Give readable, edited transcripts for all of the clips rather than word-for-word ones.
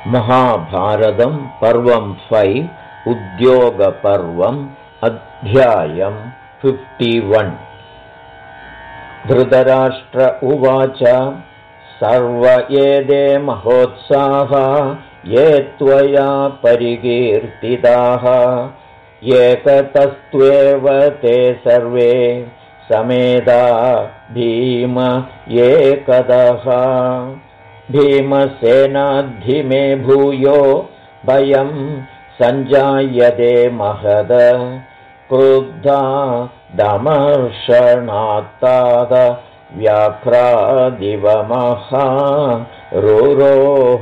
महाभारतं पर्वं 5 उद्योगपर्वम् अध्यायं 51। धृतराष्ट्र उवाच सर्व एते महोत्साहा ये त्वया परिकीर्तिताः एकतस्त्वेव ते सर्वे समेधा भीम एकतः भीमसेनाद्धि भूयो भयं सञ्जायते महद क्रुद्धा दमर्षणात्ताद व्याघ्रादिवमहा रुरोः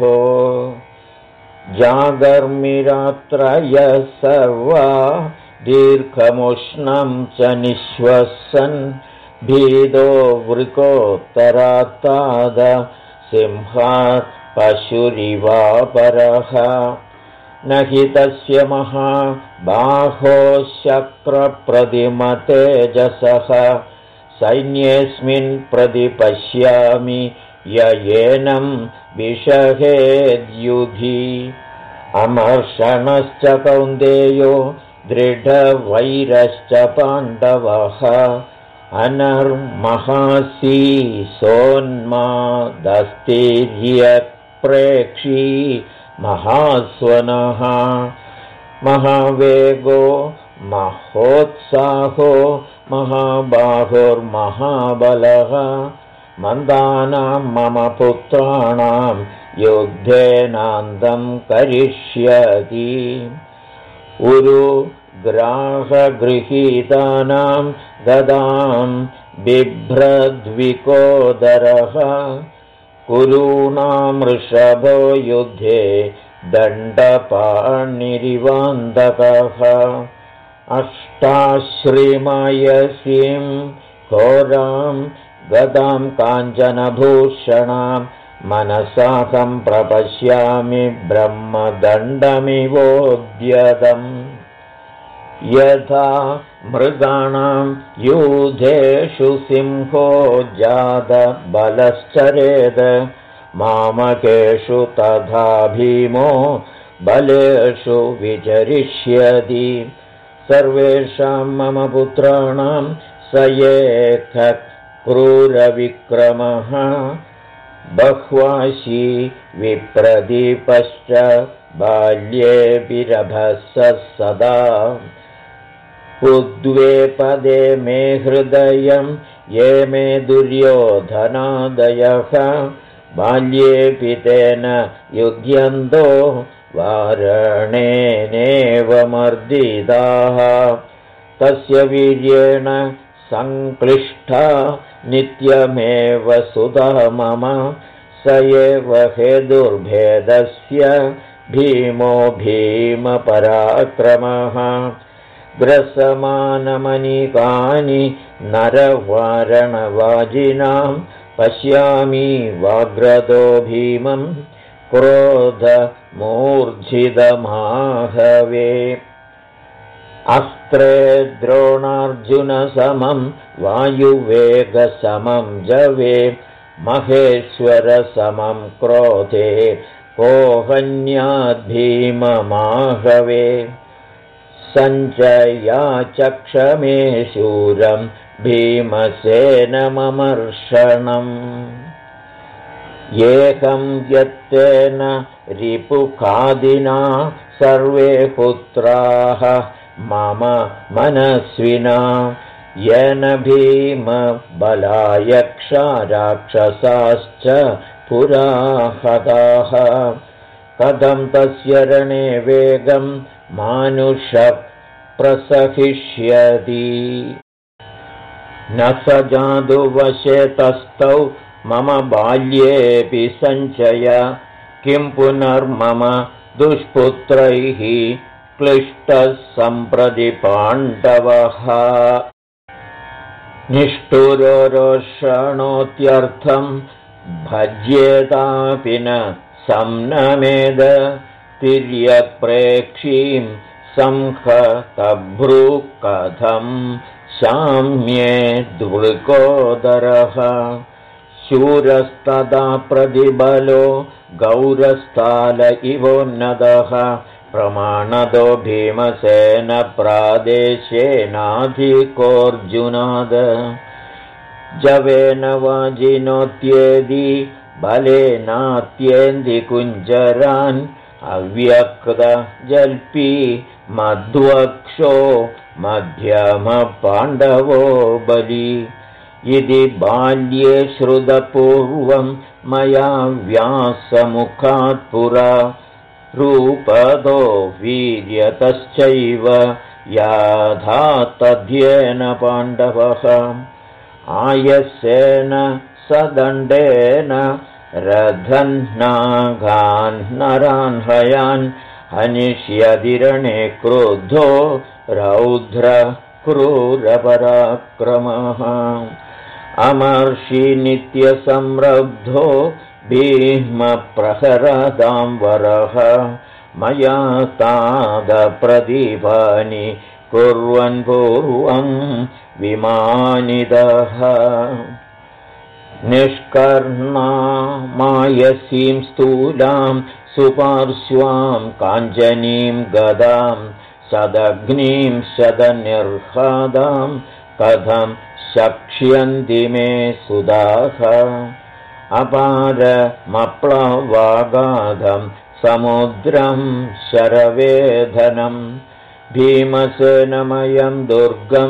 जागर्मिरात्रयः सर्वा दीर्घमुष्णं च निःश्वसन् भीतो वृकोत्तरात्ताद सिंहात् पशुरिवापरः न हि तस्य महाबाहो शक्रप्रतिमतेजसः सैन्येऽस्मिन् प्रतिपश्यामि येनं विषहेद्युधि अमर्षणश्च कौन्तेयो दृढवैरश्च पाण्डवः अनर्महासी सोन्मादस्तिर्यप्रेक्षी महास्वनः महावेगो महोत्साहो महाबाहुर्महाबलः मन्दानां मम पुत्राणां युद्धेनान्तं करिष्यति उरुग्राहगृहीतानां गदां बिभ्रद्विकोदरः कुरूणां वृषभो युद्धे दण्डपाणिरिवान्दकः अष्टाश्रीमायसीं घोरां गदां काञ्चनभूषणां मनसाहं प्रपश्यामि ब्रह्मदण्डमिवोद्यतम् यथा मृगाणां यूथेषु सिंहो जातबलश्चरेद मामकेषु तथा भीमो बलेषु विचरिष्यति सर्वेषां मम पुत्राणां स एकः क्रूरविक्रमः बह्वाशी विप्रदीपश्च बाल्येऽपिरभसः सदा उद्वेपदे मे हृदयं ये मे दुर्योधनादयः बाल्येऽपि तेन युध्यन्तो वारणेनेव मर्दिताः तस्य वीर्येण संक्लिष्टा नित्यमेव सुतः मम स एव हेतुर्भेदस्य भीमो भीमपराक्रमः ग्रसमानमनिकानि नरवारणवाजिनां पश्यामि वाग्रतो भीमं क्रोधमूर्च्छितमाहवे अस्त्रे द्रोणार्जुनसमं वायुवेगसमं जवे महेश्वरसमं क्रोधे कोहन्याद्भीममाहवे सञ्चयाचक्षमे शूरं भीमसेनममर्षणम् एकं यत्तेन रिपुखादिना सर्वे पुत्राः मम मनस्विना येन भीमबलायक्षा राक्षसाश्च पुरा हताः कथं तस्य रणे वेगं मानुषः प्रसहिष्यति न स जादुवशे तस्थौ मम बाल्येऽपि सञ्चय किं पुनर्मम दुष्पुत्रैः क्लिष्टः सम्प्रति पाण्डवः निष्ठुरो रोषणोत्यर्थं भज्येतापि न संनमेद तिर्यक्प्रेक्षीं संहतभ्रूः कथं शाम्ये द्वृकोदरः शूरस्तदा प्रतिबलो गौरस्थाल इवोन्नतः प्रमाणदो भीमसेन प्रादेशेनाधिकोऽर्जुनाद जवेन वाजिनोत्येदि बलेनात्येन्दि कुञ्जरान् अव्यक्तजल्पी मध्वक्षो मध्यमपाण्डवो बली इति बाल्ये श्रुतपूर्वं मया व्यासमुखात् पुरा रूपदो वीर्यतश्चैव याधा तद्येन पाण्डवः आयस्येन सदण्डेन रथन्नागान् नरान् हयान् हनिष्यदिरणे क्रुद्धो रौद्र क्रूरपराक्रमः अमर्षि नित्यसंरब्धो भीष्मप्रहरतां वरः मया तादप्रदीपानि कुर्वन् पूर्वं विमानितः निष्कर्णामायसीं स्थूलां सुपार्श्वां काञ्चनीं गदां सदग्निं शतनिर्हदां कथं शक्ष्यन्ति मे सुधाः अपारमप्लवागाधं समुद्रं शरवेधनं भीमसेनमयं दुर्गं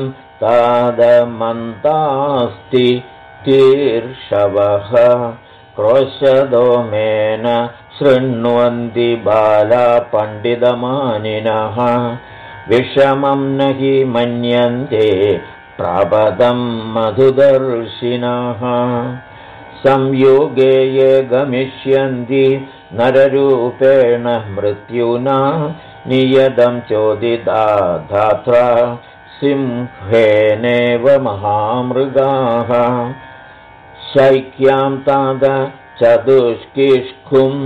तादमन्तास्ति तीर्षवः क्रोशदोमेन शृण्वन्ति बाला पण्डितमानिनः विषमं न हि मन्यन्ते प्रपदं मधुदर्शिनः संयोगे ये गमिष्यन्ति नररूपेण मृत्युना नियतं चोदिता धात्रा सिंहेनेव महामृगाः शैक्यां ताद चतुष्किष्कुं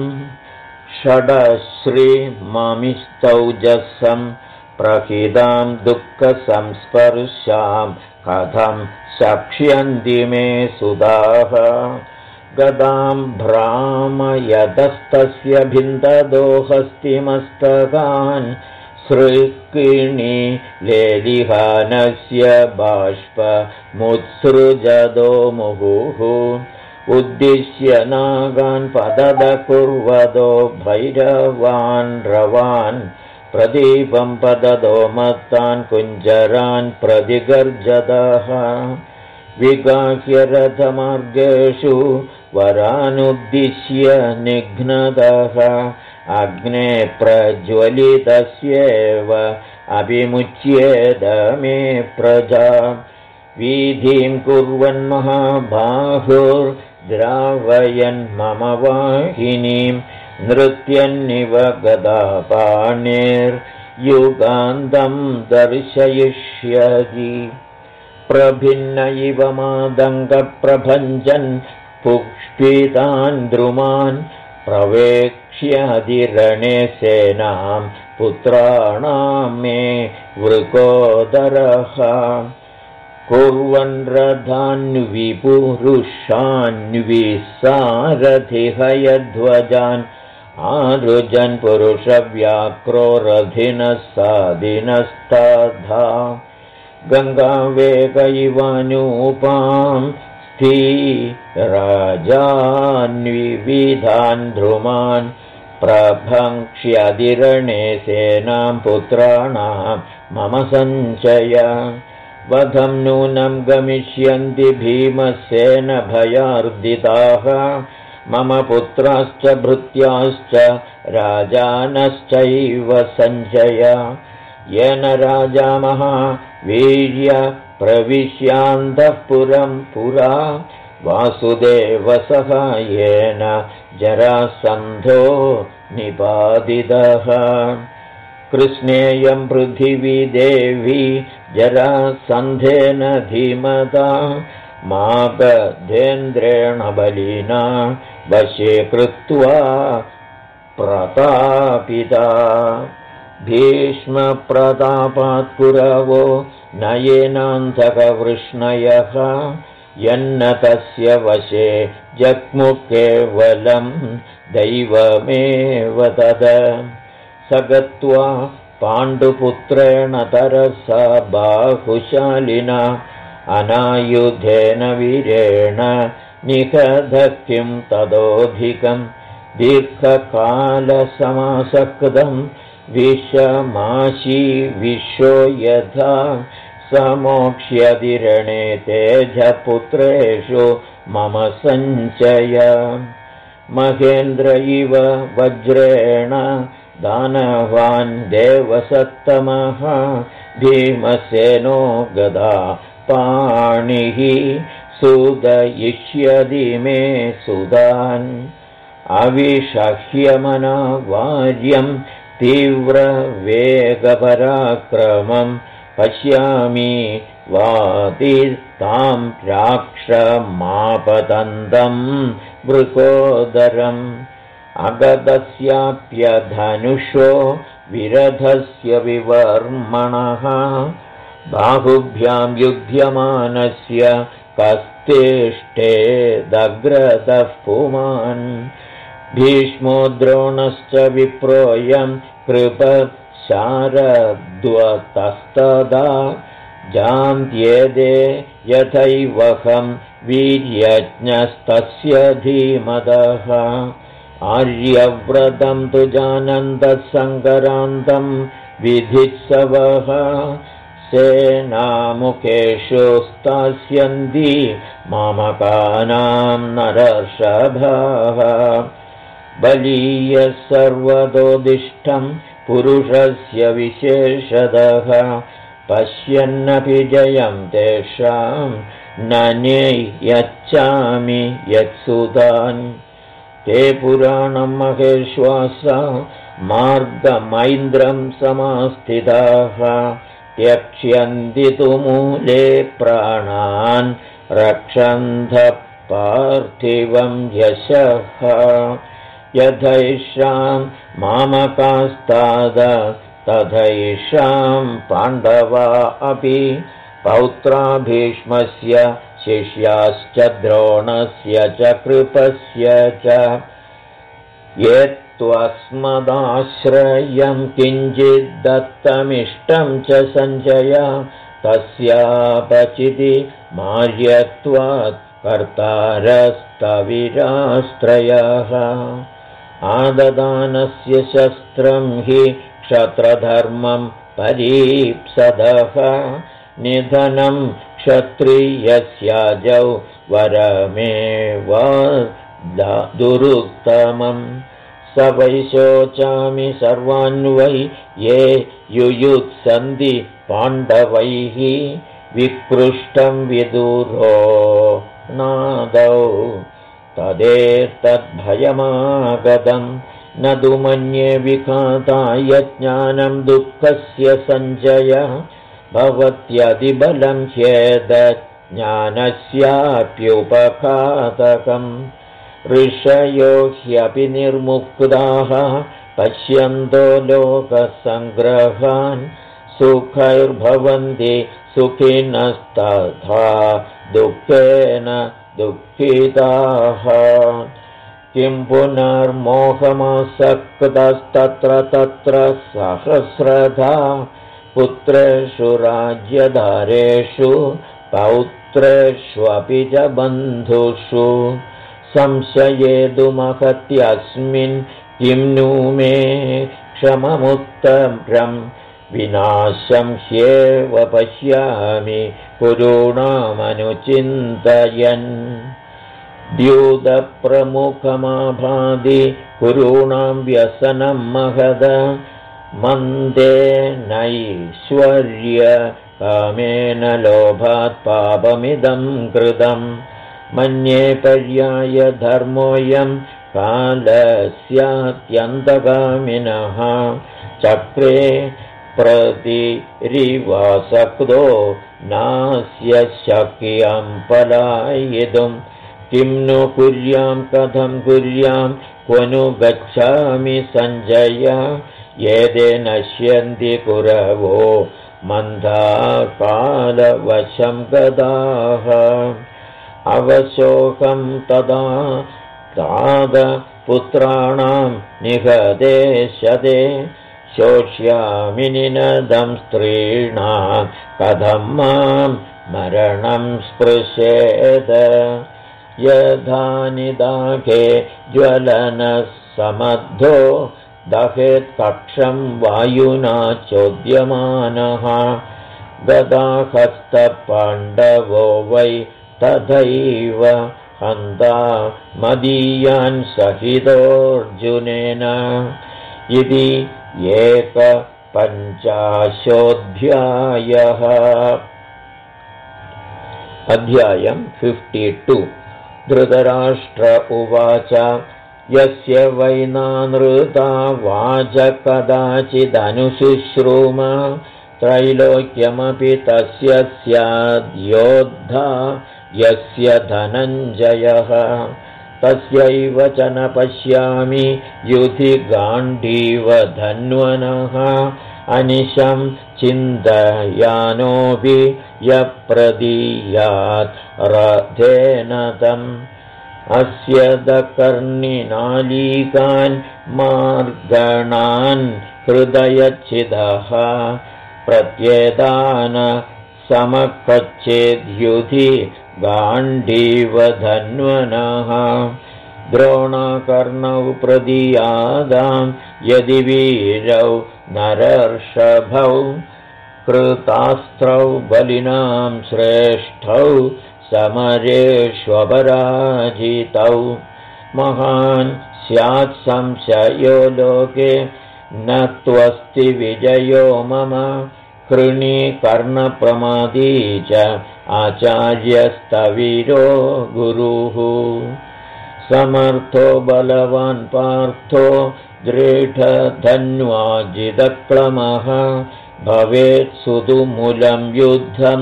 षडश्रीममिस्तौजसं प्रहितां दुःखसंस्पर्शां कथं शक्ष्यन्ति मे सुधाः गदां भ्रामयतस्तस्य भिन्ददो हस्तिमस्तकान् सृक्किणी लेलिहानस्य बाष्पमुत्सृजदो मुहुः उद्दिश्य नागान् पदद कुर्वदो भैरवान् रवान् प्रदीपं पददो मत्तान् कुञ्जरान् प्रतिगर्जतः विगाह्य रथमार्गेषु वरानुद्दिश्य निघ्नतः अग्ने प्रज्वलितस्येव अभिमुच्येद मे प्रजा वीधिं कुर्वन् महाबाहुर्द्रावयन् मम वाहिनीं नृत्यन्निव गदापाणिर्युगान्तं दर्शयिष्यति प्रभिन्न इव मादङ्गप्रभञ्जन् पुष्पितान् द्रुमान् प्रवेक्ष्यधिरणे सेनां पुत्राणां मे वृकोदरः कुर्वन् रथान्विपुरुषान्विसारथिहयध्वजान् आरुजन् पुरुषव्याक्रो रथिनः सादिनस्ताधा गङ्गावेग इवानूपां स्थिराजान्विविधान् ध्रुमान् प्रभङ्क्ष्यधिरणे सेनां पुत्राणां मम सञ्चय वधं नूनं गमिष्यन्ति भीमसेन भयार्दिताः मम पुत्राश्च भृत्याश्च राजानश्चैव सञ्चय येन राजा महावीर्य प्रविश्यान्तः पुरं पुरा वासुदेवसहायेन जरासन्धो निपातितः कृष्णेयं पृथिवी देवी जरासन्धेन धीमता मागधेन्द्रेण बलिना वशे कृत्वा प्रतापिता भीष्मप्रतापात् पुरवो नयेनान्धकवृष्णयः यन्न तस्य वशे जग्मुः केवलं दैवमेव तद स गत्वा पाण्डुपुत्रेण तरसा बाहुशालिना अनायुधेन वीरेण निहतः किं तदोऽधिकं दीर्घकालसमासक्तं विषमाशी विश्वो यथा समोक्ष्यदिरणे तेजपुत्रेषु मम सञ्चय महेन्द्र इव वज्रेण दानवान् देवसत्तमः भीमसेनो गदा पाणिः सूदयिष्यति मे सुदान् अविषह्यमना वार्यं तीव्रवेगपराक्रमं पश्यामि वातितां राक्षमापतन्तं वृकोदरम् अगतस्याप्यधनुषो विरधस्य विवर्मणः बाहुभ्यां युध्यमानस्य कस्तिष्ठेदग्रतः पुमान् भीष्मो द्रोणश्च विप्रोऽयं कृपशारद्वतस्तदा जान्त्येदे यथैवहं वीर्यज्ञस्तस्य धीमतः आर्यव्रतं तु जानन्तः सङ्करान्तं विधित्सवः सेनामुखेषु स्थास्यन्ति मामकानां नरर्षभाः बलीयः सर्वतोदिष्टं पुरुषस्य विशेषतः पश्यन्नपि जयं तेषां न यच्छामि यत्सुतान् ते पुराणं महेश्वासा मार्गमैन्द्रं समास्थिताः त्यक्ष्यन्ति तु मूले प्राणान् रक्षन्तः पार्थिवं यशः यथैषां मामकास्ताद तथैषां पाण्डवा अपि पौत्रा भीष्मस्य शिष्याश्च द्रोणस्य च कृपस्य च ये त्वस्मदाश्रयं किञ्चिद्दत्तमिष्टं च सञ्जय तस्यापचिति मार्यत्वात् कर्तारस्तविरास्त्रयः आददानस्य शस्त्रं हि क्षत्रधर्मं परीप्सदः निधनं क्षत्रियस्याजौ वरमेव दुरुत्तमम् स वै शोचामि सर्वान्वै ये युयुत्सन्ति पाण्डवैः विकृष्टं विदुरो नादौ तदेतद्भयमागतं न तु मन्ये विघाताय ज्ञानं दुःखस्य सञ्जय भवत्यतिबलं ह्येतज्ज्ञानस्याप्युपघातकम् ऋषयो ह्यपि निर्मुक्ताः पश्यन्तो लोकसङ्ग्रहान् सुखैर्भवन्ति सुखिनस्तथा दुःखेन दुःखिताः किं पुनर्मोहमासक्तस्तत्र तत्र सहस्रधा पुत्रेषु राज्यधारेषु पौत्रेष्वपि च बन्धुषु संशयेदुमहत्यस्मिन् किं नु मे क्षममुत्तरं विनाशं ह्येव पश्यामि कुरूणामनुचिन्तयन् द्यूतप्रमुखमाभादि कुरूणां व्यसनं महद मन्देनैश्वर्य कामेन लोभात् पापमिदं कृतं मन्ये पर्याय धर्मोऽयं कालस्यात्यन्तगामिनः चक्रे प्रतिरिवासक्तो नास्य शक्यं पलायितुं किं नु कुर्यां कथं कुर्यां क्व नु गच्छामि सञ्जय येदे नश्यन्ति कुरवो मन्दाकालवशं गदाः अवशोकं तदा तादपुत्राणां निहदेशदे शोष्यामि निनदं स्त्रीणां कथं मां मरणं स्पृशेद यथा निदाघे ज्वलनः समद्धो दहेत्कक्षं वायुना चोद्यमानः गदाहस्तपाण्डवो वै तथैव हन्ता मदीयान् सहितोऽर्जुनेन इति 51 अध्यायं 52 धृतराष्ट्र उवाच यस्य वै नानृता वाच कदाचिदनुशुश्रूम त्रैलोक्यमपि तस्य स्याद्योद्धा यस्य धनञ्जयः तस्यैव च न पश्यामि युधि गाण्डीव धन्वनः अनिशं चिन्तयानोऽपि यप्रदीयात् रथेन तम् अस्य दकर्णिनालीकान् मार्गणान् हृदयच्छिदः प्रत्येतान् समकच्छेद्युधि गाण्डीव धन्वनः द्रोणाकर्णौ प्रदीयादां यदि वीरौ नरर्षभौ कृतास्त्रौ बलिनां श्रेष्ठौ समरेष्वपराजितौ महान् स्यात् संशयो लोके न त्वस्ति विजयो मम कृणी कर्णप्रमादी च आचार्यस्तवीरो गुरुः समर्थो बलवान् पार्थो दृढधन्वाजिदक्लमः भवेत् सुदुमूलं युद्धं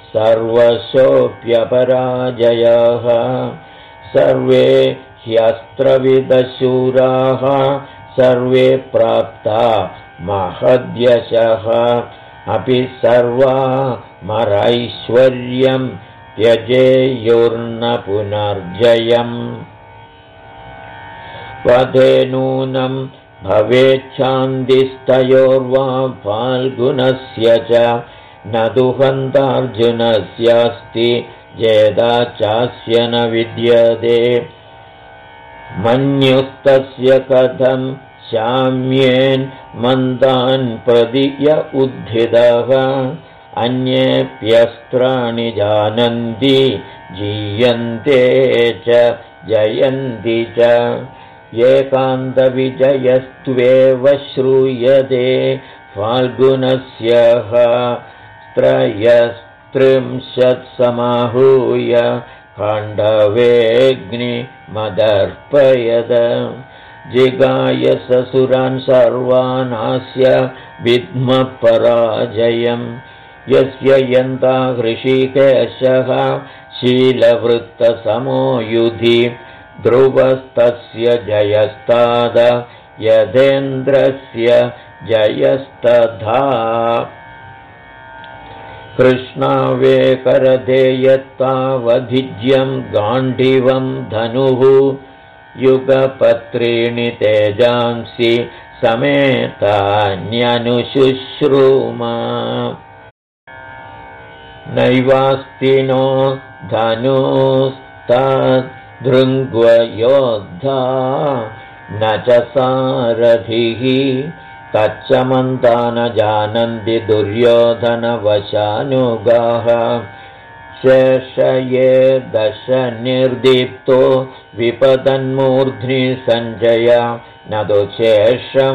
सर्वशोऽप्यपराजयः सर्वे ह्यस्त्रविदशूराः सर्वे प्राप्ता महद्यशः अपि सर्वा मरैश्वर्यं त्यजेयुर्न पुनर्जयम् वधे नूनं भवेच्छान्तिस्तयोर्वा फाल्गुनस्य च न दुहन्तार्जुनस्यास्ति जेदा चास्य न विद्यते मन्युस्तस्य कथं शाम्येन् मन्दान् प्रदिय उद्धितः अन्येऽप्यस्त्राणि जानन्ति जीयन्ते च जयन्ति च एकान्तविजयस्त्वेव श्रूयते फाल्गुनस्यः त्रयस्त्रिंशत् समाहूय खाण्डवेऽग्निमदर्पयद जिगाय ससुरान् सर्वानास्य विद्मपराजयम् यस्य यन्ता हृषीकेशः शीलवृत्तसमो युधि ध्रुवस्तस्य जयस्ताद यथेन्द्रस्य जयस्तथा कृष्णावेकरदे यत्तावधिज्यं गाण्डीवं धनुः युगपत्रीणि तेजांसि समेतान्यनुशुश्रूम नैवास्ति नो धनुस्तद्धृङ्ग्वयोद्धा न च सारथिः तच्च मन्ता न जानन्ति दुर्योधनवशानुगाः शेषये दश निर्दीप्तो विपतन्मूर्ध्नि सञ्जय न तु शेषं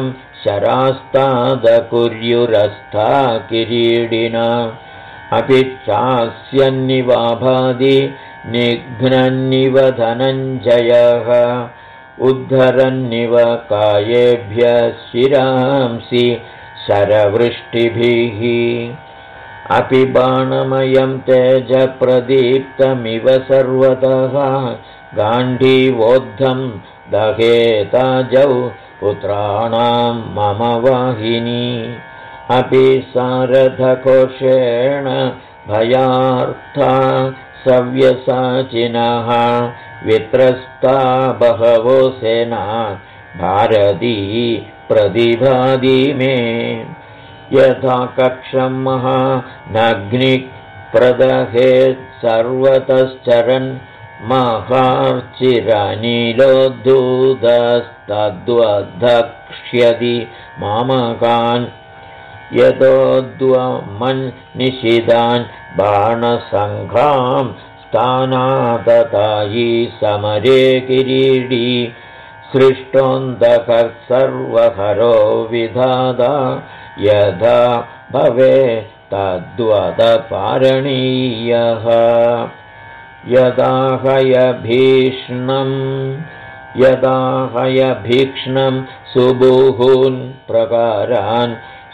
शरास्तादकुर्युरस्था किरीडिना अपि चास्यन्निवाभादि निघ्नन्निव धनञ्जयः उद्धरन्निव कायेभ्यः शिरांसि शरवृष्टिभिः अपि बाणमयं तेजप्रदीप्तमिव सर्वतः गाण्डीवोद्धं दहेताजौ पुत्राणां मम वाहिनी अपि सारथकोशेण भयार्था सव्यसाचिनः वित्रस्ता बहवो सेना भारती प्रतिभाति मे यथा कक्षं महानग्निप्रदहेत् सर्वतश्चरन् महार्चिरनीलोद्धूतस्तद्वद्धक्ष्यति मामकान् यतोद्वमन्निशितान् बाणसङ्घां स्थानादतायि समरे किरीटी सृष्टोऽन्धकः सर्वहरो विधाता यथा भवे तद्वदपारणीयः यदा हयभीक्ष्णं सुबुहून् प्रकारान्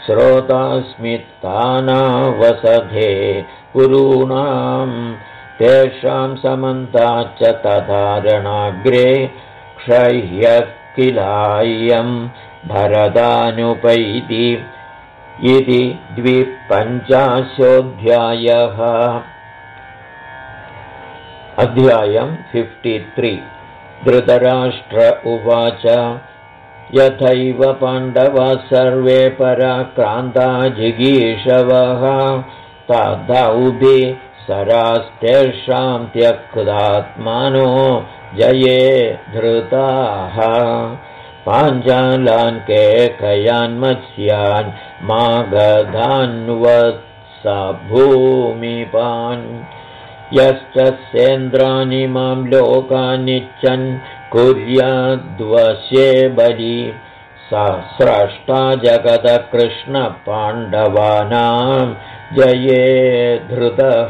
श्रोतास्मित्तानावसधे कुरूणां तेषां समन्ताच्च तथारणाग्रे क्षह्यः किलायं भरतानुपैति इति 250 अध्यायं 53 धृतराष्ट्र उवाच यथैव पाण्डवाः सर्वे पराक्रान्ता जिगीषवः तथौभि सरास्तेषां त्यक्तात्मानो जये धृताः पाञ्चालान् केकयान् मत्स्यान् मागधान्वत्सभूमिपान् यश्च सेन्द्राणि मां लोकानिच्छन् कुर्याद्वशे बली स्रष्टा जगदकृष्णपाण्डवानां जये धृतः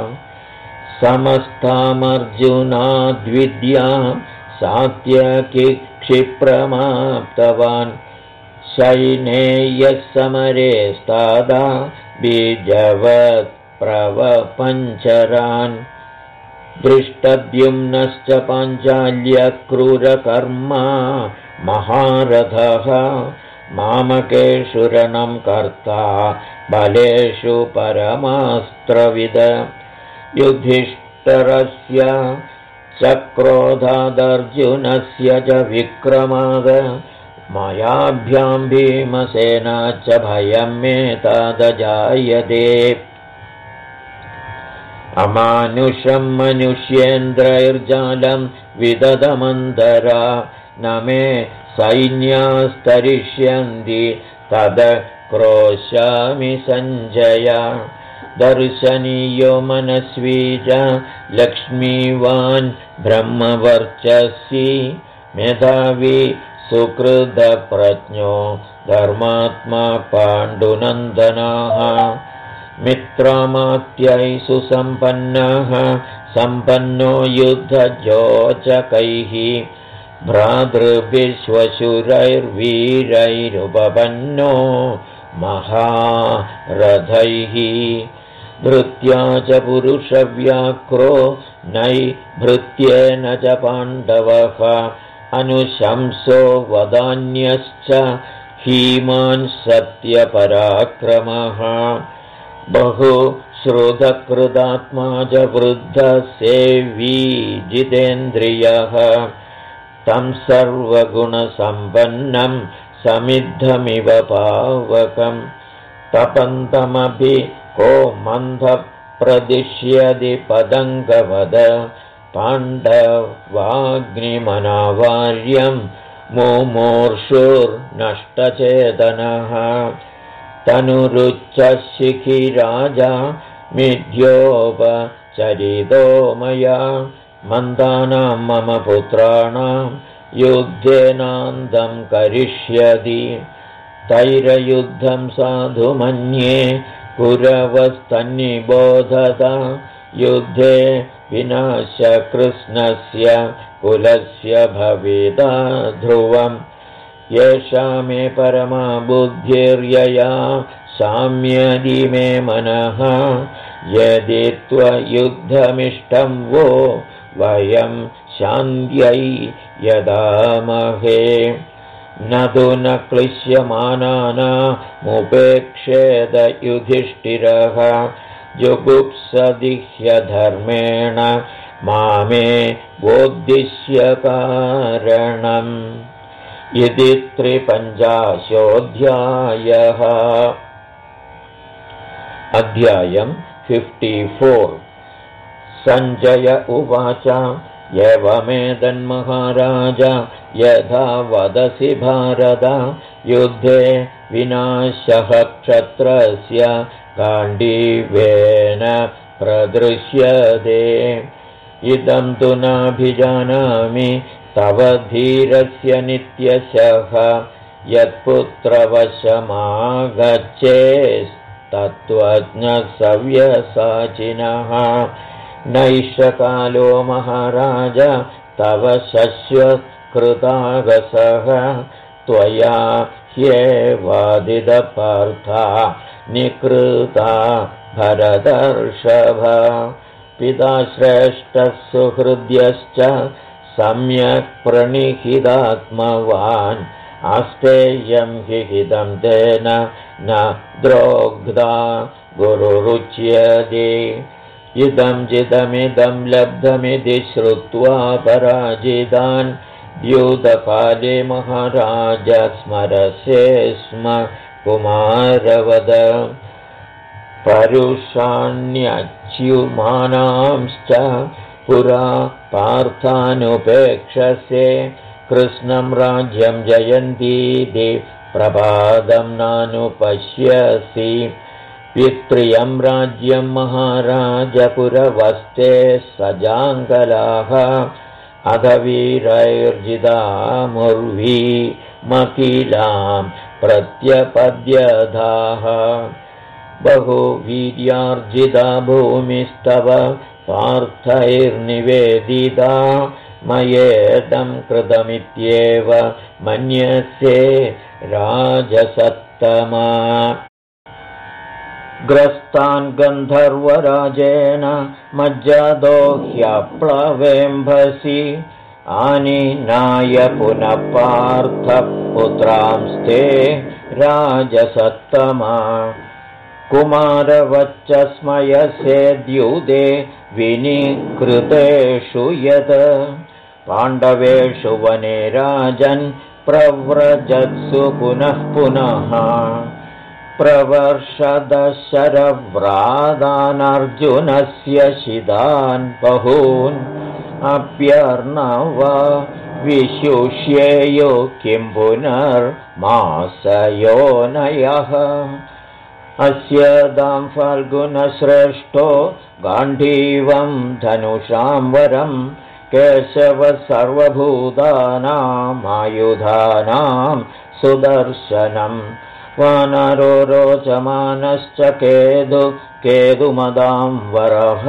समस्तामर्जुनाद्विद्यां सात्यकि क्षिप्रमाप्तवान् शैनेयः समरे स्तादा बीजवत् प्रवपञ्चरान् दृष्टद्युम्नश्च पाञ्चाल्यः क्रूरकर्मा महारथः मामकेषु रणं कर्ता बलेषु परमास्त्रविद युधिष्ठिरस्य च क्रोधादर्जुनस्य च विक्रमाद मयाभ्यां भीमसेना च भयं मे तदजायते अमानुषं मनुष्येन्द्रैर्जालं विदधमन्तरा न मे सैन्यास्तरिष्यन्ति तद क्रोशामि सञ्जय दर्शनीयो मनस्वी च लक्ष्मीवान् ब्रह्मवर्चसी मेधावी सुकृतप्रज्ञो धर्मात्मा पाण्डुनन्दनः मित्रमात्यै सुसम्पन्नः सम्पन्नो युद्धजोचकैः भ्रातृभिश्वशुरैर्वीरैरुपपन्नो महारथैः धृत्या च पुरुषव्याक्रो नैभृत्येन च पाण्डवः अनुशंसो वदान्यश्च हीमान् सत्यपराक्रमः बहु श्रुतकृतात्मा च वृद्धसेवी जितेन्द्रियः तं सर्वगुणसम्पन्नं समिद्धमिव पावकं तपन्तमभि को मन्दः प्रदिश्यति पदङ्गवद पाण्डवाग्निमनावार्यं मुमूर्षुर्नष्टचेतनः तनुरुच्चशिखि राजा मिथ्योपचरितो मया मन्दानां मम पुत्राणां युद्धेनान्दं करिष्यति तैरयुद्धं साधु मन्ये कुरवस्तन्निबोधत युद्धे विनाशकृष्णस्य कुलस्य भवेदा ध्रुवम् येषा मे परमा बुद्धिर्यया साम्यदि मे मनः यदि त्वयुद्धमिष्टं वो वयं शान्त्यै यदामहे न तु न क्लिश्यमानानामुपेक्षेत युधिष्ठिरः जुगुप्सदि ह्यधर्मेण मामे बोद्दिश्य कारणम् इति 53 अध्यायम् 54 सञ्जय उवाच एवमेतन्महाराज यथा वदसि भारत युद्धे विनाशः क्षत्रस्य गाण्डीवेन प्रदृश्यते इदं तु नाभिजानामि तव धीरस्य नित्यशः यत्पुत्रवशमागच्छेस्तत्त्वज्ञसव्यसाचिनः नैषकालो महाराज तव शश्वत्कृतागसः त्वया ह्येवादितपार्था निकृता भरतर्षभ पिता श्रेष्ठः सुहृद्यश्च सम्यक् प्रणिहितात्मवान् आस्तेयं हि हितं तेन न द्रोग्धा गुरुरुच्यते इदं जिदमिदं लब्धमिति श्रुत्वा पराजितान् द्यूतकाले महाराज स्मरसे स्म कुमारवद परुषाण्यच्युमानांश्च पुरा पार्थानुपेक्षसे कृष्णं राज्यं जयन्तीति प्रभादं नानुपश्यसि पित्र्यं राज्यं महाराज पुरवस्ते सजाङ्गलाः अध वीरैर्जितामुर्वी मकीलां प्रत्यपद्यधाः बहुवीर्यार्जिता भूमिस्तव पार्थैर्निवेदिता मयेदं कृतमित्येव मन्यसे राजसत्तमा ग्रस्तान् गन्धर्वराजेन मज्जदो ह्यप्लवेम्भसि आनीनाय पुनः पार्थपुत्रांस्ते राजसत्तमा कुमारवच्च स्मयसे द्यूते विनिकृतेषु यत् पाण्डवेषु वने राजन् प्रव्रजत्सु पुनः पुनः प्रवर्षदशरव्रादानर्जुनस्य शिदान् बहून् अप्यर्णव विशुष्येयो किं पुनर्मासयोनयः अस्य दां फाल्गुनश्रेष्ठो गाण्डीवं धनुषां वरं केशव सर्वभूतानामायुधानां सुदर्शनम् वानरो रोचमानश्च केतुमदां वरः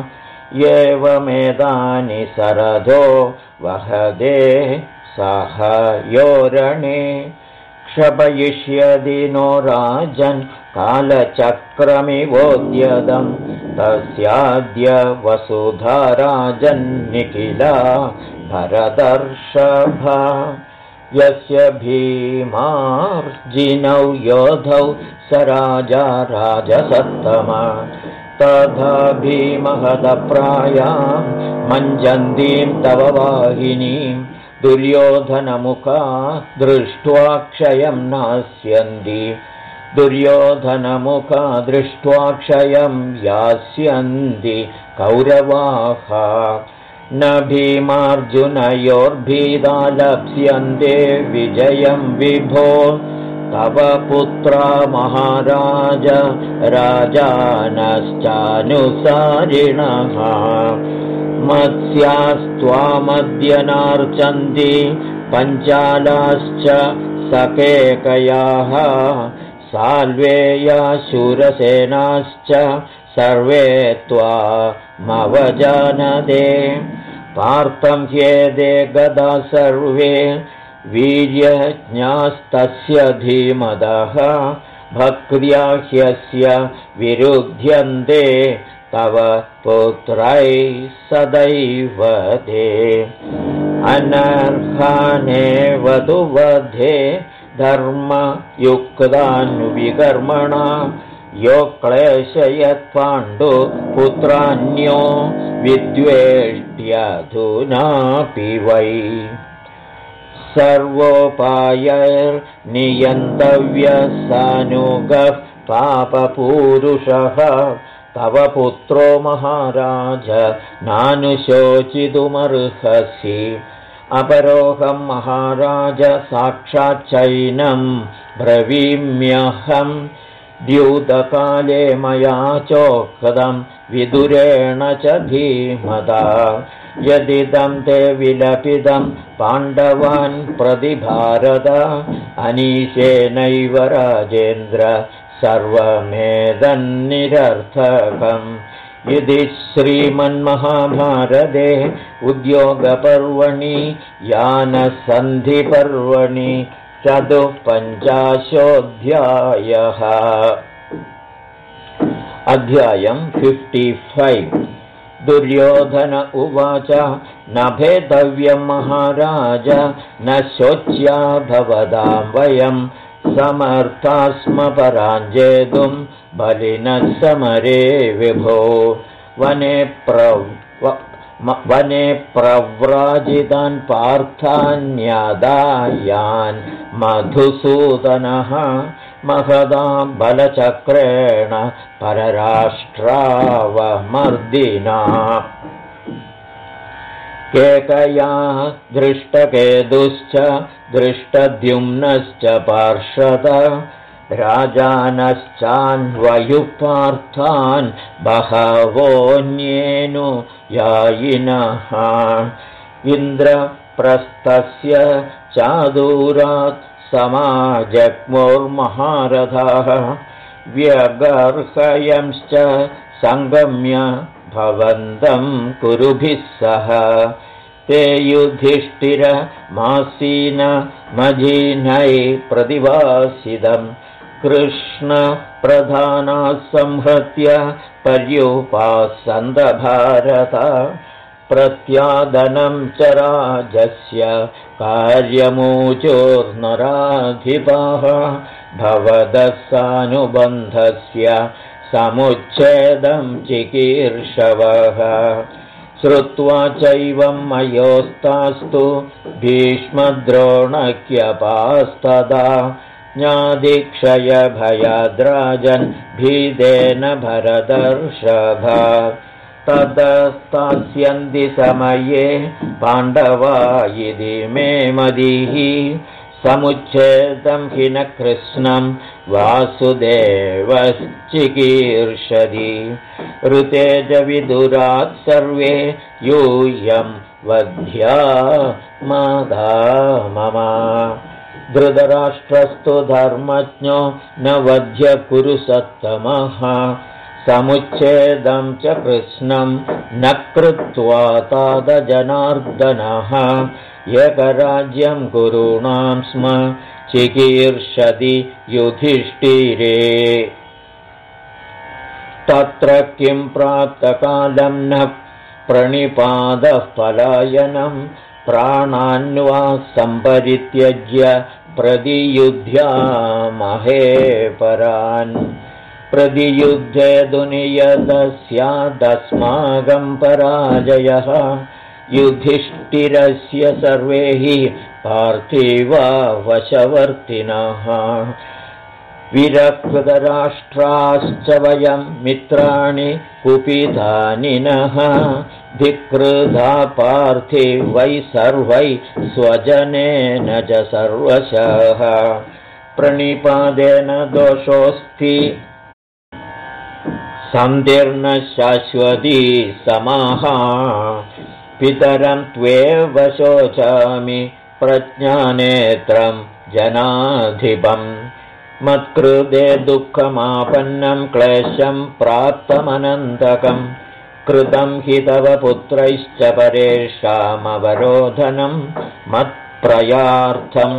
एवमेतानि सरधो वहदे सह योरणे क्षपयिष्यति नो राजन् कालचक्रमिवोद्यतं तस्याद्य वसुधा राजन्निखिला भरतर्षभ यस्य भीमार्जिनौ योधौ स राजा राजसत्तमा तथा भीमहतप्रायां मञ्जन्तीं तव वाहिनीं दुर्योधनमुखा दृष्ट्वा क्षयं नास्यन्ति दुर्योधनमुखा दृष्ट्वा क्षयं यास्यन्ति कौरवाः न भीमार्जुनयोर्भीदा लप्स्यन्ते विजयं विभो तव पुत्रा महाराज राजानश्चानुसारिणः मत्स्यास्त्वामद्य नार्चन्ति पञ्चालाश्च सकेकयाः साल्वेया शूरसेनाश्च सर्वे त्वामवजानते पार्थं ह्येते गदा सर्वे वीर्यज्ञास्तस्य धीमदः भक्त्या ह्यस्य विरुध्यन्ते तव पुत्रैः सदैव ते अनर्हानेव तु वधे धर्मयुक्तान्विकर्मणा यो क्लेशयत्पाण्डुपुत्रान्यो विद्वेष्ट्यधुनापि वै सर्वोपायैर्नियन्तव्यसानुगः पापपूरुषः तव पुत्रो महाराज नानुशोचितुमर्हसि अपरोहं महाराज साक्षाच्चैनं ब्रवीम्यहं द्यूतकाले मया चोक्तं विदुरेण च धीमता यदिदं ते विलपितं पाण्डवान् प्रतिभारत अनीशेनैव राजेन्द्र सर्वमेदन्निरर्थकम् यदि श्रीमन्महाभारते उद्योगपर्वणि यानसन्धिपर्वणि 45 अध्यायं 55 दुर्योधन उवाच न भेदव्यं महाराज न शोच्या भवदां वयं समर्थास्म पराञ्जेतुं बलिनः समरे विभो वने प्रव्राजितान् पार्थान्यदायान् मधुसूदनः महदा बलचक्रेण परराष्ट्रावमर्दिना केकया दृष्टकेतुश्च दृष्टद्युम्नश्च पार्षद राजानश्चान्वयुः पार्थान् बहवोऽन्येनु यायिनः इन्द्रप्रस्थस्य चादूरात् समाजग्मुर्महारथाः व्यगर्हयंश्च सङ्गम्य भवन्तं कुरुभिः सह ते युधिष्ठिरमासीन मजीनै प्रतिवासितं कृष्णप्रधानाः संहत्य पर्युपासन्त भारत प्रत्यादनं च राजस्य कार्यमूचोर्नराधिपाः भवदः सानुबन्धस्य समुच्छेदं चिकीर्षवः श्रुत्वा चैवं मयोस्तास्तु भीष्मद्रोणक्यपास्तदा ज्ञादिक्षयभयाद्राजन् भीदेन भरतर्षभ ततस्तास्यन्ति समये पाण्डवा इति मे मदिः समुच्छेदं हि न कृष्णं वासुदेवश्चिकीर्षति ऋतेज विदुरात् सर्वे यूयं वध्या मादा मम धृतराष्ट्रस्तु धर्मज्ञो न वध्य कुरु सत्तमः समुच्छेदं च कृष्णं न कृत्वा तादजनार्दनः एकराज्यं कुरूणां स्म चिकीर्षति युधिष्ठिरे तत्र किं प्राप्तकालं न प्रणिपादः पलायनं प्राणान्वा सम्परित्यज्य प्रतियुध्यामहे परान् प्रतियुद्धे दुनियदस्यादस्माकं पराजयः युधिष्ठिरस्य सर्वे हि पार्थिवा वशवर्तिनः विरकृतराष्ट्राश्च वयं मित्राणि कुपिधानिनः धिक्कृधा पार्थिवै सर्वै स्वजनेन च सर्वशः प्रणिपादेन दोषोऽस्ति सन्धिर्न शाश्वती समाः पितरं त्वेव शोचामि प्रज्ञानेत्रं जनाधिपम् मत्कृते दुःखमापन्नं क्लेशं प्राप्तमनन्तकम् कृतं हि तव पुत्रैश्च परेषामवरोधनं मत्प्रयार्थम्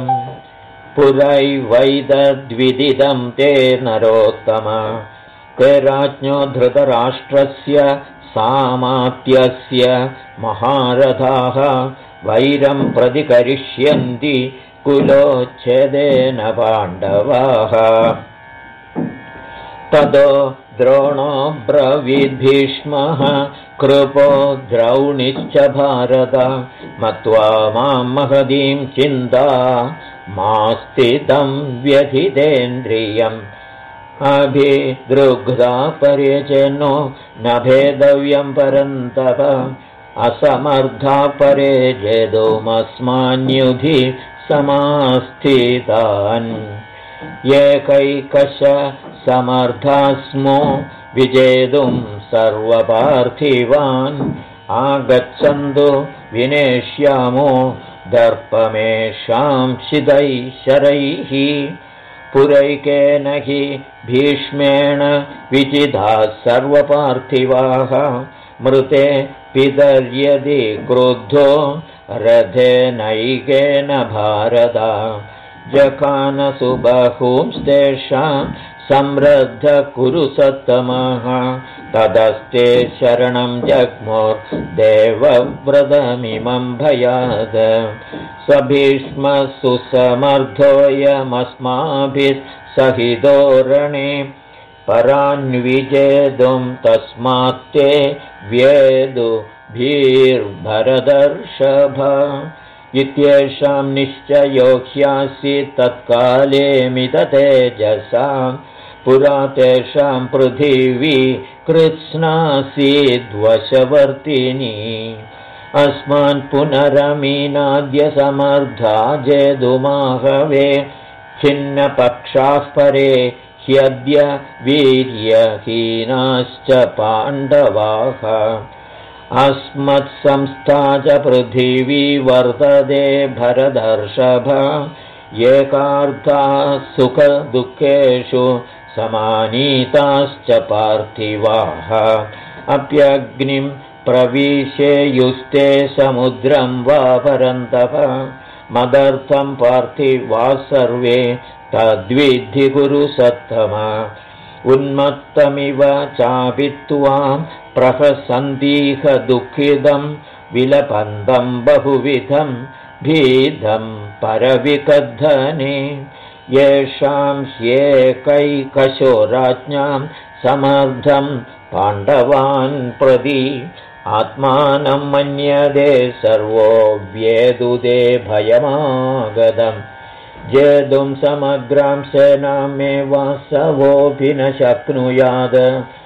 पुरैवैतद्विदितं ते नरोत्तम ते राज्ञो धृतराष्ट्रस्य सामात्यस्य महारथाः वैरं प्रतिकरिष्यन्ति कुलोच्छेदेन पाण्डवाः ततो द्रोणो ब्रवीद्भीष्मः कृपो द्रौणिश्च भारत मत्वा मां महदीं चिन्ता मास्तितं व्यथितेन्द्रियम् अभिदृग्धा परेचेनो न भेदव्यं परन्तप असमर्था परे जेतुमस्मान्युधि समास्थितान् एकैकश समर्था स्मो विजेतुं सर्वपार्थिवान् आगच्छन्तु विनेष्यामो दर्पमेषां शिदैः शरैः पुरैकेन हि भीष्मेण विचिताः सर्वपार्थिवाः मृते पितर्यदि क्रुद्धो रथेनैकेन भारत जखानसुबहुंस्तेषां संरद्ध कुरु सत्तमः तदस्ते शरणं जग्मुर्देवव्रतमिमं भयाद स भीष्मः सुसमर्थोऽयमस्माभिः सहितोरणे परान्विजेतुं तस्मात्ते व्येदुभिर्भरदर्षभ इत्येषां निश्चयो ह्यासि तत्काले मिततेजसां पुरा तेषां पृथिवी कृत्स्नासीद्वशवर्तिनी अस्मान् पुनरमीनाद्य समर्था जेतुमाहवे छिन्नपक्षाः परे ह्यद्य वीर्यहीनाश्च पाण्डवाः अस्मत्संस्था च पृथिवी वर्तते भरदर्षभ एकार्था सुखदुःखेषु समानीताश्च पार्थिवाः अप्यग्निं प्रविशेयुस्ते समुद्रं वा परन्तप मदर्थं पार्थिवाः सर्वे तद्विद्धि कुरु सत्तमा उन्मत्तमिव चापि त्वां प्रहसन्तीह दुःखितं विलपन्तं बहुविधं भीतं परविकद्धने येषां ह्येकैकशो राज्ञां समर्थं पाण्डवान् प्रति आत्मानं मन्यते सर्वो व्येदुते भयमागतम् जेतुं समग्रां सेनामेवासवोऽपि न शक्नुयात्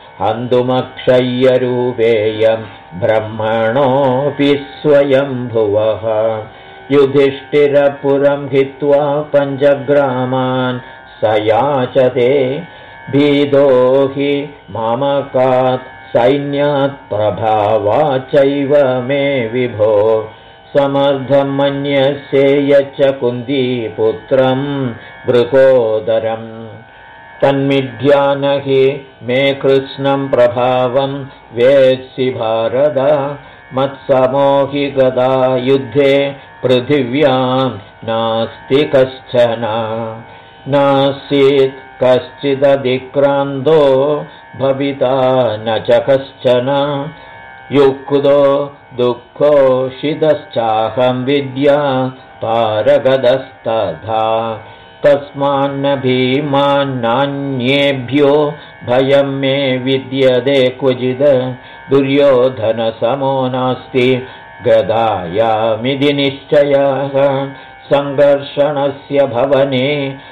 हन्तुमक्षय्यरूपेयं ब्रह्मणोऽपि स्वयंभुवः युधिष्ठिरपुरं हित्वा पञ्चग्रामान् स याचते भीतो हि मामकात् सैन्यात् प्रभावाच्चैव मे विभो समर्थं मन्यसे यच्च कुन्तीपुत्रं वृकोदरम् तन्मिथ्यान हि मे कृत्स्नं प्रभावं वेत्सि भारत मत्समो हि गदा युद्धे पृथिव्यां नास्ति कश्चन नासीत् कश्चिदधिक्रान्तो भविता न च कश्चन युक्तो दुःखोषितश्चाहं विद्या पारगतस्तथा तस्मान्न भीमान्नान्येभ्यो भयं मे विद्यते क्वचिद् दुर्योधनसमो नास्ति गदायामिति निश्चयः सङ्घर्षणस्य भवने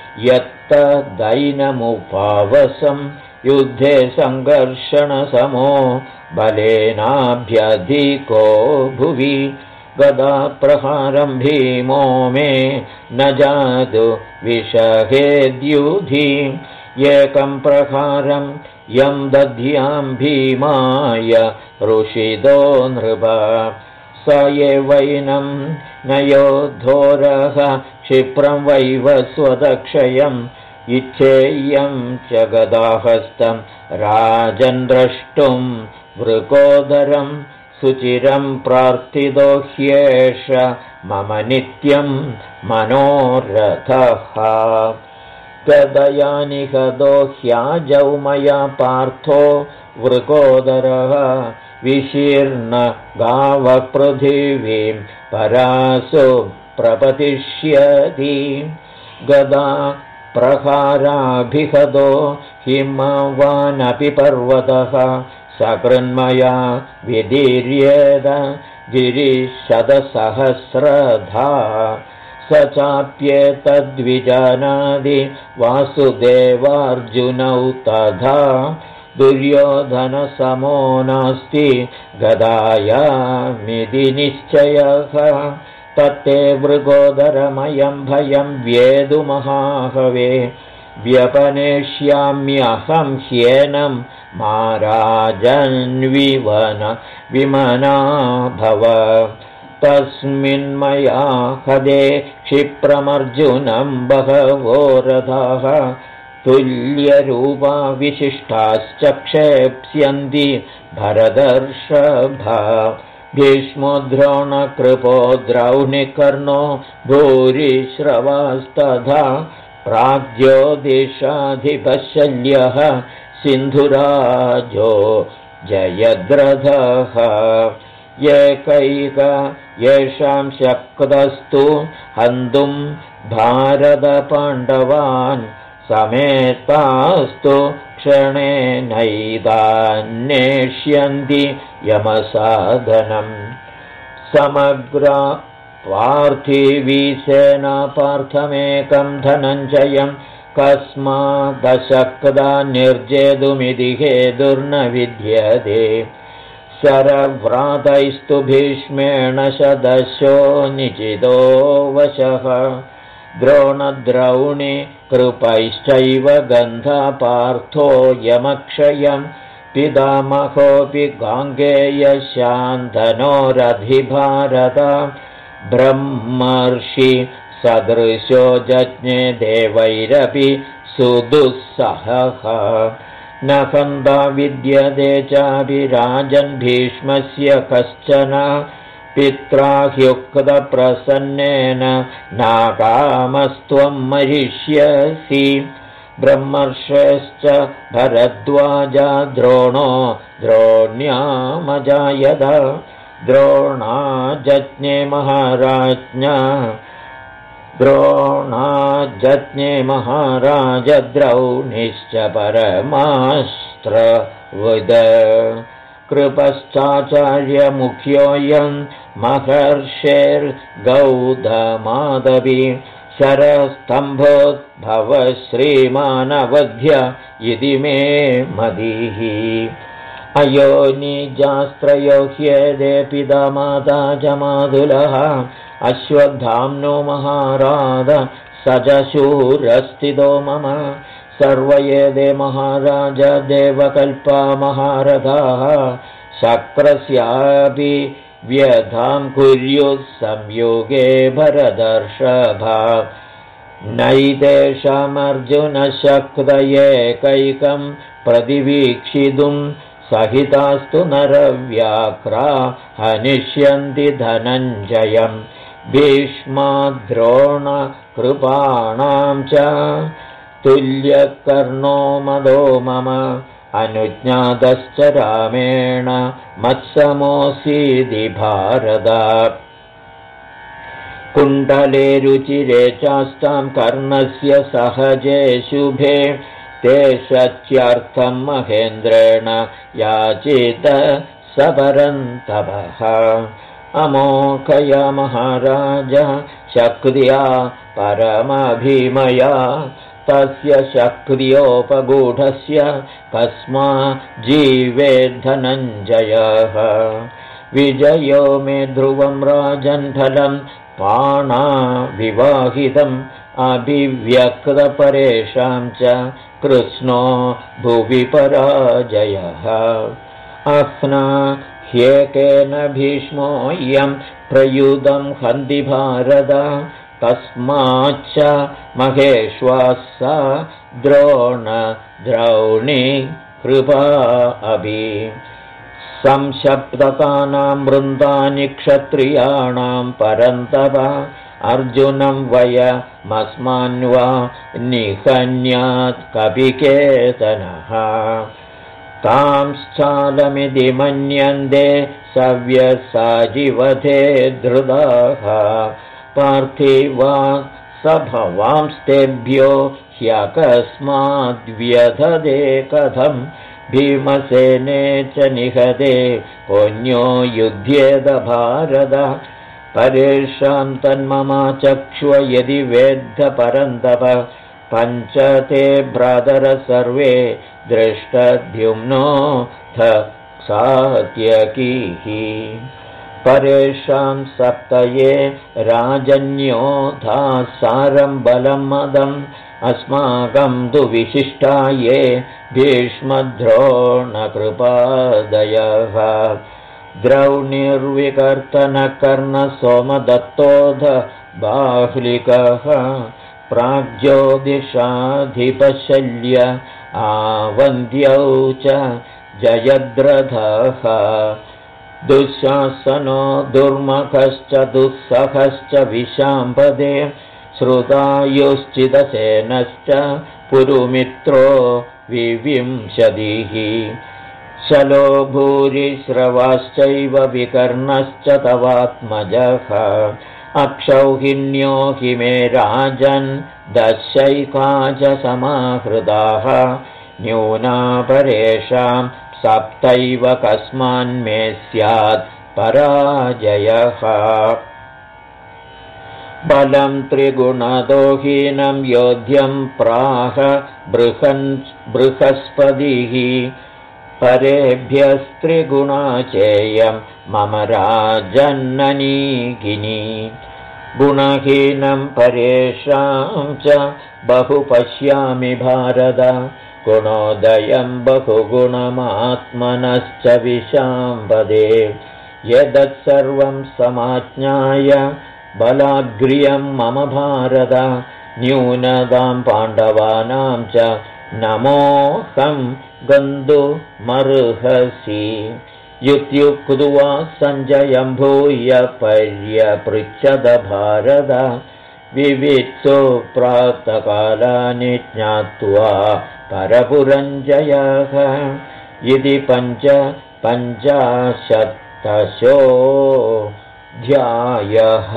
यत्तदैनमुपावसं युद्धे सङ्घर्षणसमो बलेनाभ्यधिको भुवि गदाप्रहारं भीमो मे न जातु विषहेद्युधि एकं प्रहारं यं दध्यां भीमाय ऋषितो नृप स एवैनं न योद्धोरः क्षिप्रं वैव स्वदक्षयम् इच्छेयं च गदाहस्तं राजन् द्रष्टुं वृकोदरं सुचिरं प्रार्थितो ह्येष मम नित्यं मनोरथः गदया निहतो ह्याजौ मया पार्थो वृकोदरः विशीर्ण गावः पृथिवीं परासु प्रपतिष्यति गदा प्रहाराभिहतो हिमवानपि पर्वतः सकृन्मया विदीर्येद गिरिशतसहस्रधा स चाप्येतद्विजानादि वासुदेवार्जुनौ तथा दुर्योधनसमो नास्ति गदायामिति निश्चयः तत्ते मृगोदरमयं भयं व्येदुमहाहवे व्यपनेष्याम्यहं ह्येनं विमना भव तस्मिन्मया हदे क्षिप्रमर्जुनं बहवो रथाः तुल्यरूपा विशिष्टाश्च क्षेप्स्यन्ति भरतर्षभ भीष्मो द्रोणकृपो द्रौणिकर्णो भूरिश्रवास्तथा प्राग्ज्योतिषाधिपशल्यः सिन्धुराजो जयद्रथः एकैक येषां शक्तस्तु हन्तुं भारतपाण्डवान् समेतास्तु क्षणेनैतान्नेष्यन्ति यमसाधनम् समग्रा पार्थिवीसेना पार्थमेकं धनञ्जयं कस्मादशक्दा निर्जेतुमिति हेतुर्न विद्यते शरव्रातैस्तु भीष्मेण शदशो निचितो वशः द्रोणद्रौणि कृपैश्चैव गन्धपार्थो यमक्षयं पितामहोऽपि गाङ्गेयशान्तनोरधिभारत ब्रह्मर्षि सदृशो जज्ञे देवैरपि सुदुःसहः न हन्ता विद्यते चाभिराजन् भीष्मस्य कश्चन पित्रा ह्युक्तप्रसन्नेन नाकामस्त्वं मरिष्यसि ब्रह्मर्षश्च भरद्वाजा द्रोणो द्रोण्यामजायत द्रोणाजज्ञे महाराज द्रौणिश्च परमास्त्रवद कृपश्चाचार्यमुख्योऽयं महर्षेर्गौतमादपि शरस्तम्भोद्भव श्रीमानवध्य इति मे मतिः अयो निजास्त्रयो ह्येदे पिता माता च मातुलः अश्वत्थाम्नो महाराज स च शूरस्थितो मम सर्वयेदे महाराज देवकल्पा महारथाः शक्रस्यापि व्यथां कुर्युः संयोगे भरतर्षभा नैतेषामर्जुनशक्तयेकैकं प्रतिवीक्षितुं सहितास्तु नरव्याघ्रा हनिष्यन्ति धनञ्जयं भीष्माद्रोणकृपाणां च तुल्यकर्णो मदो मम अनुज्ञातश्च रामेण मत्समोऽसीदि भारत कुण्डले रुचिरे चास्तां कर्णस्य सहजे शुभे ते सत्यर्थं महेन्द्रेण याचित सपरन्तभः अमोघया महाराज शक्त्या परमभीमया तस्य शक्त्योपगूढस्य कस्मा जीवेद्धनञ्जयः विजयो मे ध्रुवं राजन्फलं पाणा विवाहितम् अभिव्यक्तपरेषां च कृष्णो भुवि पराजयः अह्ना ह्येकेन भीष्मोऽयं प्रयुतं हन्ति भारत तस्माच्च महेश्वास द्रोण द्रौणी कृपा अपि संशप्तकानां वृन्दानि क्षत्रियाणां परन्तप अर्जुनं वयमस्मान्वा निहन्यात् कपिकेतनः तांश्चालमिति मन्यन्ते सव्यसाजिवधे धृताः पार्थिवा सभवांस्तेभ्यो ह्यकस्माद्व्यधदे कथं भीमसेने च निहते कोऽन्यो युध्येद भारत परेषां तन्ममा चक्ष्व यदि वेद्ध परन्तप पञ्च ते भ्रातर सर्वे दृष्टद्युम्नोऽथ सात्यकीः परेषां सप्तये राजन्योधा सारं बलं मदम् अस्माकं तु विशिष्टा ये भीष्मद्रोणकृपादयः द्रौणिर्विकर्तनकर्णसोमदत्तोऽध बाह्लिकः प्राग्ज्योतिषाधिपशल्य आवन्द्यौ च जयद्रथः दुःशासनो दुर्मखश्च दुःसहश्च विशाम्पदे श्रुतायुश्चिदसेनश्च पुरुमित्रो विविंशतिः शलो भूरिश्रवाश्चैव विकर्णश्च तवात्मजः अक्षौहिण्यो हि मे राजन् दशैका च समाहृताः न्यूना परेषां सप्तैव कस्मान्मे स्यात् पराजयः बलं त्रिगुणदोहीनं योध्यं प्राह बृहस्पतिः परेभ्यस्त्रिगुणा चेयं मम राजन्ननीगिनी गुणहीनं परेषां च बहु पश्यामि भारत गुणोदयं बहुगुणमात्मनश्च विशाम्पदे यदत्सर्वं समाज्ञाय बलाग्र्यं मम भारत न्यूनतां पाण्डवानां च नमोऽहं गन्तुमर्हसि इत्युक्त्वा सञ्जयं भूय पर्यपृच्छद भारत विवित्सु प्रातकालानि ज्ञात्वा परपुरञ्जयः इति पञ्चपञ्चाशत्तशोऽध्यायः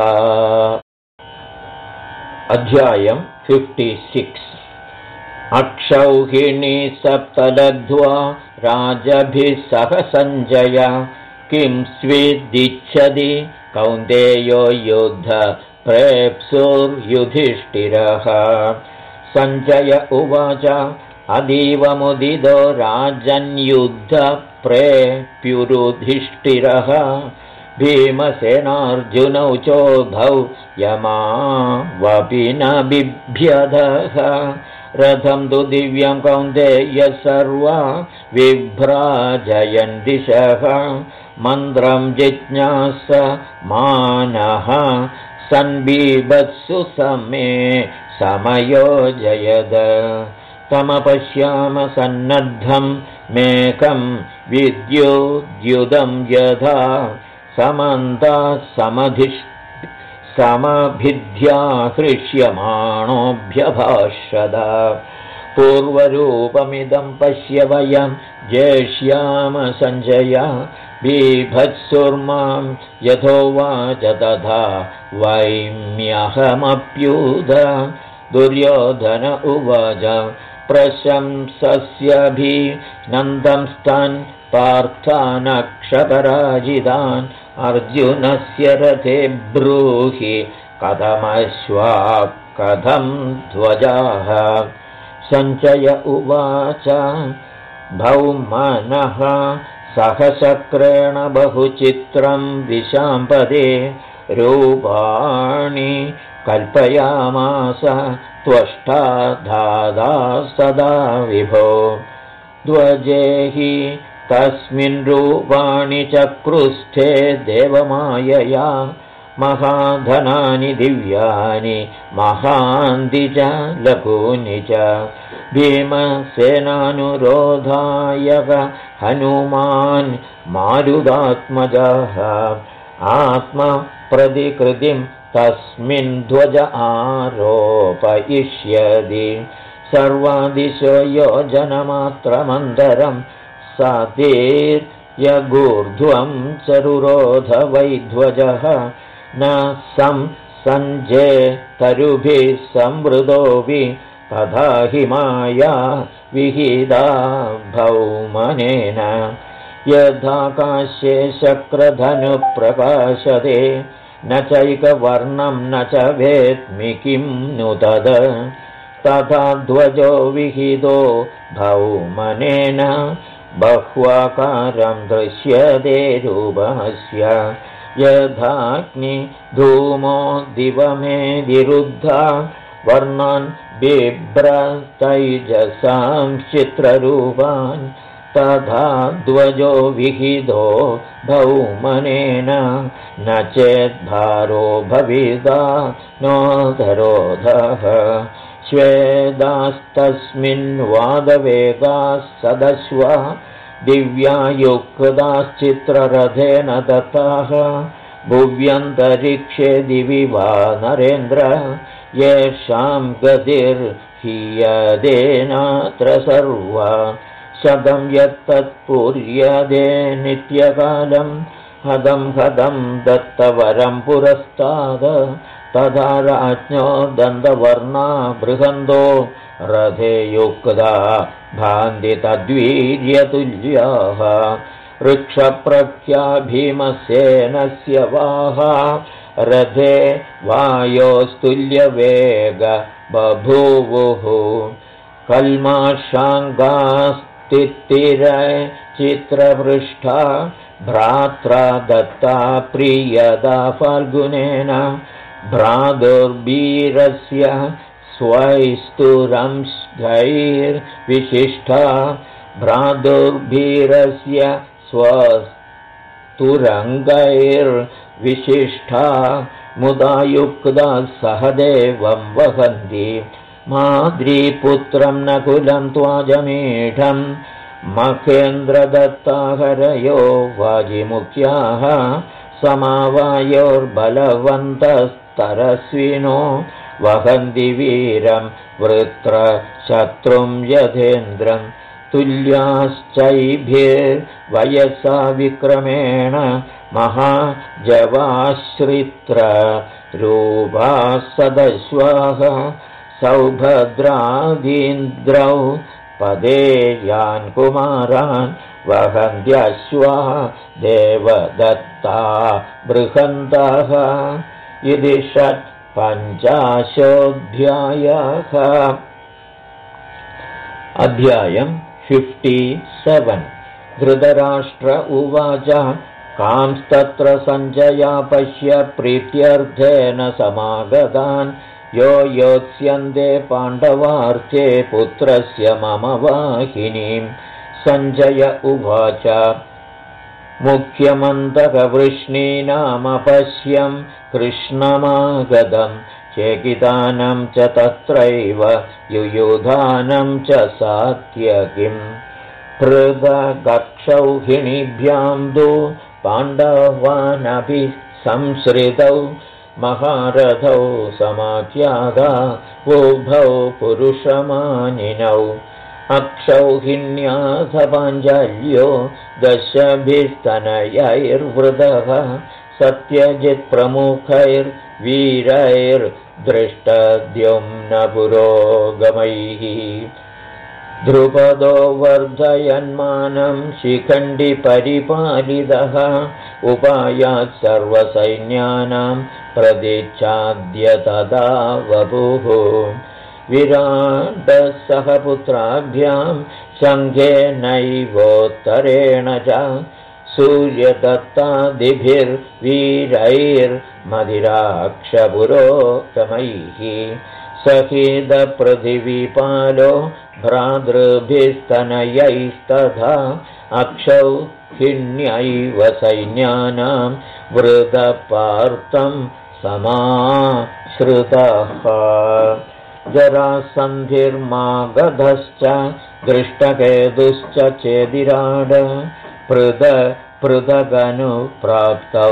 अध्यायं 56 अक्षौहिणी सप्तलब्ध्वा राजभिः सह सञ्जय किं स्विद्दिच्छति कौन्तेयो युद्ध प्रेप्सुर्युधिष्ठिरः सञ्जय उवाच अतीवमुदितो राजन्युद्ध प्रेप्युरुधिष्ठिरः भीमसेनार्जुनौ चोभौ यमावपि न बिभ्यदः रथं तु दिव्यं कौन्तेय सर्वा विभ्राजयन् दिशः मन्त्रं जिज्ञास मानः सन्बीभत्सु समे समयोजयद तमपश्याम सन्नद्धं मेकं विद्युद्युदं यथा समभिद्याहृष्यमाणोऽभ्यभाषद पूर्वरूपमिदं पश्य वयं जेष्याम सञ्जय बीभत्सुर्मां यथोवाच तथा वैम्यहमप्युद दुर्योधन उवाच प्रशंसस्यभिनन्दंस्तन् पार्थानक्षपराजितान् अर्जुनस्य रथे ब्रूहि कथमश्वा कथं ध्वजाः सञ्जय उवाच भौमनः सहचक्रेण बहुचित्रं विशाम्पदे रूपाणि कल्पयामास त्वष्टा दादा सदा विभो ध्वजे हि तस्मिन् रूपाणि चक्रुस्थे देवमायया महाधनानि दिव्यानि महान्ति च लघूनि च भीमसेनानुरोधाय हनुमान् मारुदात्मजः आत्मप्रतिकृतिं तस्मिन् ध्वज आरोपयिष्यति सर्वादिशो योजनमात्रमन्तरं सतीर्यगूर्ध्वं चरुरोध वैध्वजः न सञ्जे तरुभिः संवृतोऽपि तथा हि माया विहिता भौमनेन यथाकाशे शक्रधनुप्रकाशते न चैकवर्णं न च वेत्मि किं नु तद् तथा ध्वजो विहितो भौमनेन बह्वाकारं दृश्यते रूपस्य यथाग्नि धूमो दिवमेदिरुद्धा वर्णान् बिभ्रतैजसां चित्ररूपान् तथा ध्वजो विहितो भौमनेन न चेद्भारो भविता नोदरोधः श्वेदास्तस्मिन् वादवेगाः सदश्वा दिव्यायुक्ताश्चित्ररथेन दत्ताः भुव्यन्तरिक्षे दिवि वा नरेन्द्र येषां गतिर्हीयदेनात्र सर्वा शतं यत्तत्पूर्यदे नित्यकालं हदं दत्तवरं पुरस्ताद तथा राज्ञो दन्तवर्णा बृहन्तो रथे युक्ता भान्ति तद्वीर्यतुल्याः वृक्षप्रख्या भीमसेनस्य वाहा रथे वायोस्तुल्यवेग बभूवुः कल्माषाङ्गास्तित्तिरै चित्रपृष्ठा भ्रात्रा दत्ता प्रियदा फाल्गुनेन भ्रातुर्वीरस्य स्वैस्तुरंशैर्विशिष्टा भ्रातुर्वीरस्य स्वस्तुरङ्गैर्विशिष्टा मुदा युक्ता सहदेवं वहन्ति माद्रीपुत्रं नकुलं त्वाजमीढं महेन्द्रदत्ताहरयो वाजिमुख्याः समावायोर्बलवन्तस्तरस्विनो वहन्ति वीरं वृत्रशत्रुं यथेन्द्रं तुल्याश्चैभिर्वयसा विक्रमेण महाजवाश्रित्ररूपाः सदश्वाः सौभद्रादीन्द्रौ पदेयान् कुमारान् वहन्त्यश्वा देवदत्ता बृहन्तः इति 50 अध्यायं 57 धृतराष्ट्र उवाच कांस्तत्र सञ्जया पश्य प्रीत्यर्थेन समागतान् यो योत्स्यन्ते पाण्डवार्थे पुत्रस्य मम वाहिनीं सञ्जय उवाच मुख्यमन्तकवृष्णीनामपश्यं कृष्णमागतं चेकितानं च तत्रैव युयुधानं च सात्यकिम् पृथगक्षौहिणीभ्यां तु पाण्डवानपि संश्रितौ महारथौ समाख्याता उभौ पुरुषमानिनौ अक्षौहिण्याथ पाञ्चाल्यो दशभिस्तनयैर्वृतः सत्यजित्प्रमुखैर्वीरैर्दृष्टद्युम्नपुरोगमैः द्रुपदो वर्धयन्मानं शिखण्डि परिपालितः उपायात् सर्वसैन्यानां प्रदिच्छाद्य तदा वपुः विराटः पुत्राभ्यां शङ्खेनैवोत्तरेण च सूर्यदत्तादिभिर्वीरैर्मदिराक्षपुरोगमैः सखिदपृथिवीपालो भ्रातृभिस्तनयैस्तथा अक्षौहिण्यैव सैन्यानां वृतपार्तं समाश्रितः जरासन्धिर्मागधश्च दृष्टकेतुश्च चेदिराड पृथगनुप्राप्तौ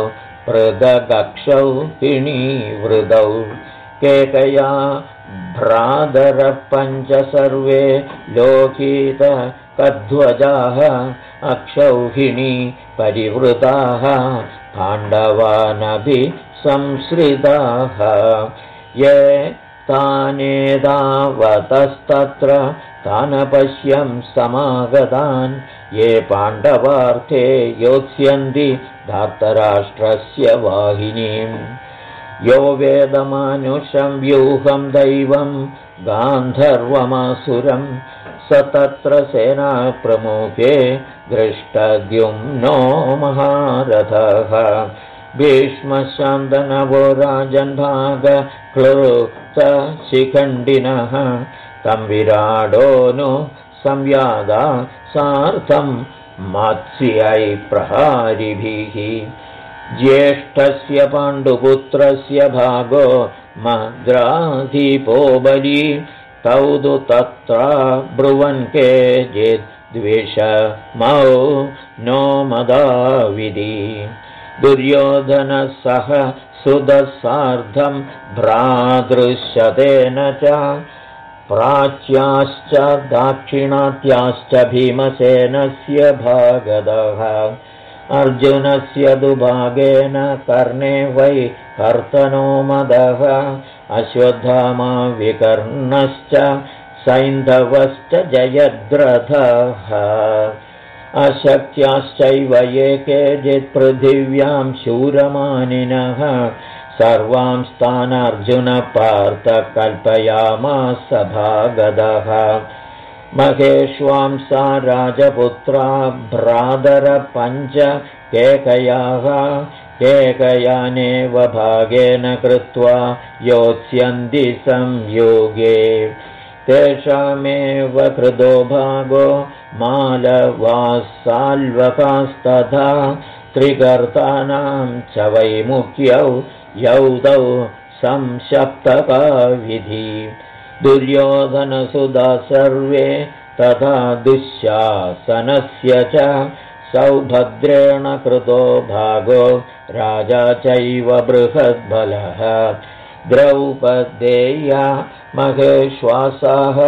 पृथगक्षौहिणीवृतौ केकया भ्रातरः पञ्च सर्वे लोकितकध्वजाः अक्षौहिणी परिवृताः पाण्डवानपि संश्रिताः ये तानेतावतस्तत्र तानपश्यं समागतान् ये पाण्डवार्थे योत्स्यन्ति धार्तराष्ट्रस्य वाहिनीम् यो वेदमानुषं व्यूहं दैवं गान्धर्वमासुरं स तत्र सेनाप्रमुखे दृष्टद्युम्नो महारथः भीष्मशान्तनवो राजन्भागक्लृप्तशिखण्डिनः तं विराडोऽनु संव्यादा सार्थं मत्स्यै प्रहारिभिः ज्येष्ठस्य पाण्डुपुत्रस्य भागो मद्राधिपो बली तौ तु तत्र ब्रुवन् केचित् द्विषमौ नो मदाविधि दुर्योधनः सह सुदसार्धं भ्रातृशतेन च प्राच्याश्च दाक्षिणात्याश्च भीमसेनस्य भागदः अर्जुनस्य दुभागेन कर्णे वै कर्तनो मदः अश्वत्थामा विकर्णश्च सैन्धवश्च जयद्रथः अशक्याश्चैव ये केचित् पृथिव्यां शूरमानिनः सर्वां स्थानार्जुनपार्थ कल्पयामास भागदः महेश्वांसा राजपुत्रा भ्रातरपञ्च केकयाः केकयानेव भागेन कृत्वा योत्स्यन्ति संयोगे तेषामेव कृतो भागो मालवासाल्वकास्तथा त्रिगर्तानां च वैमुख्यौ यौतौ संशप्तकाविधि दुर्योधनसुधा सर्वे तथा दुःशासनस्य च सौभद्रेण कृतो भागो राजा चैव बृहद्बलः द्रौपदेया महेश्वासाः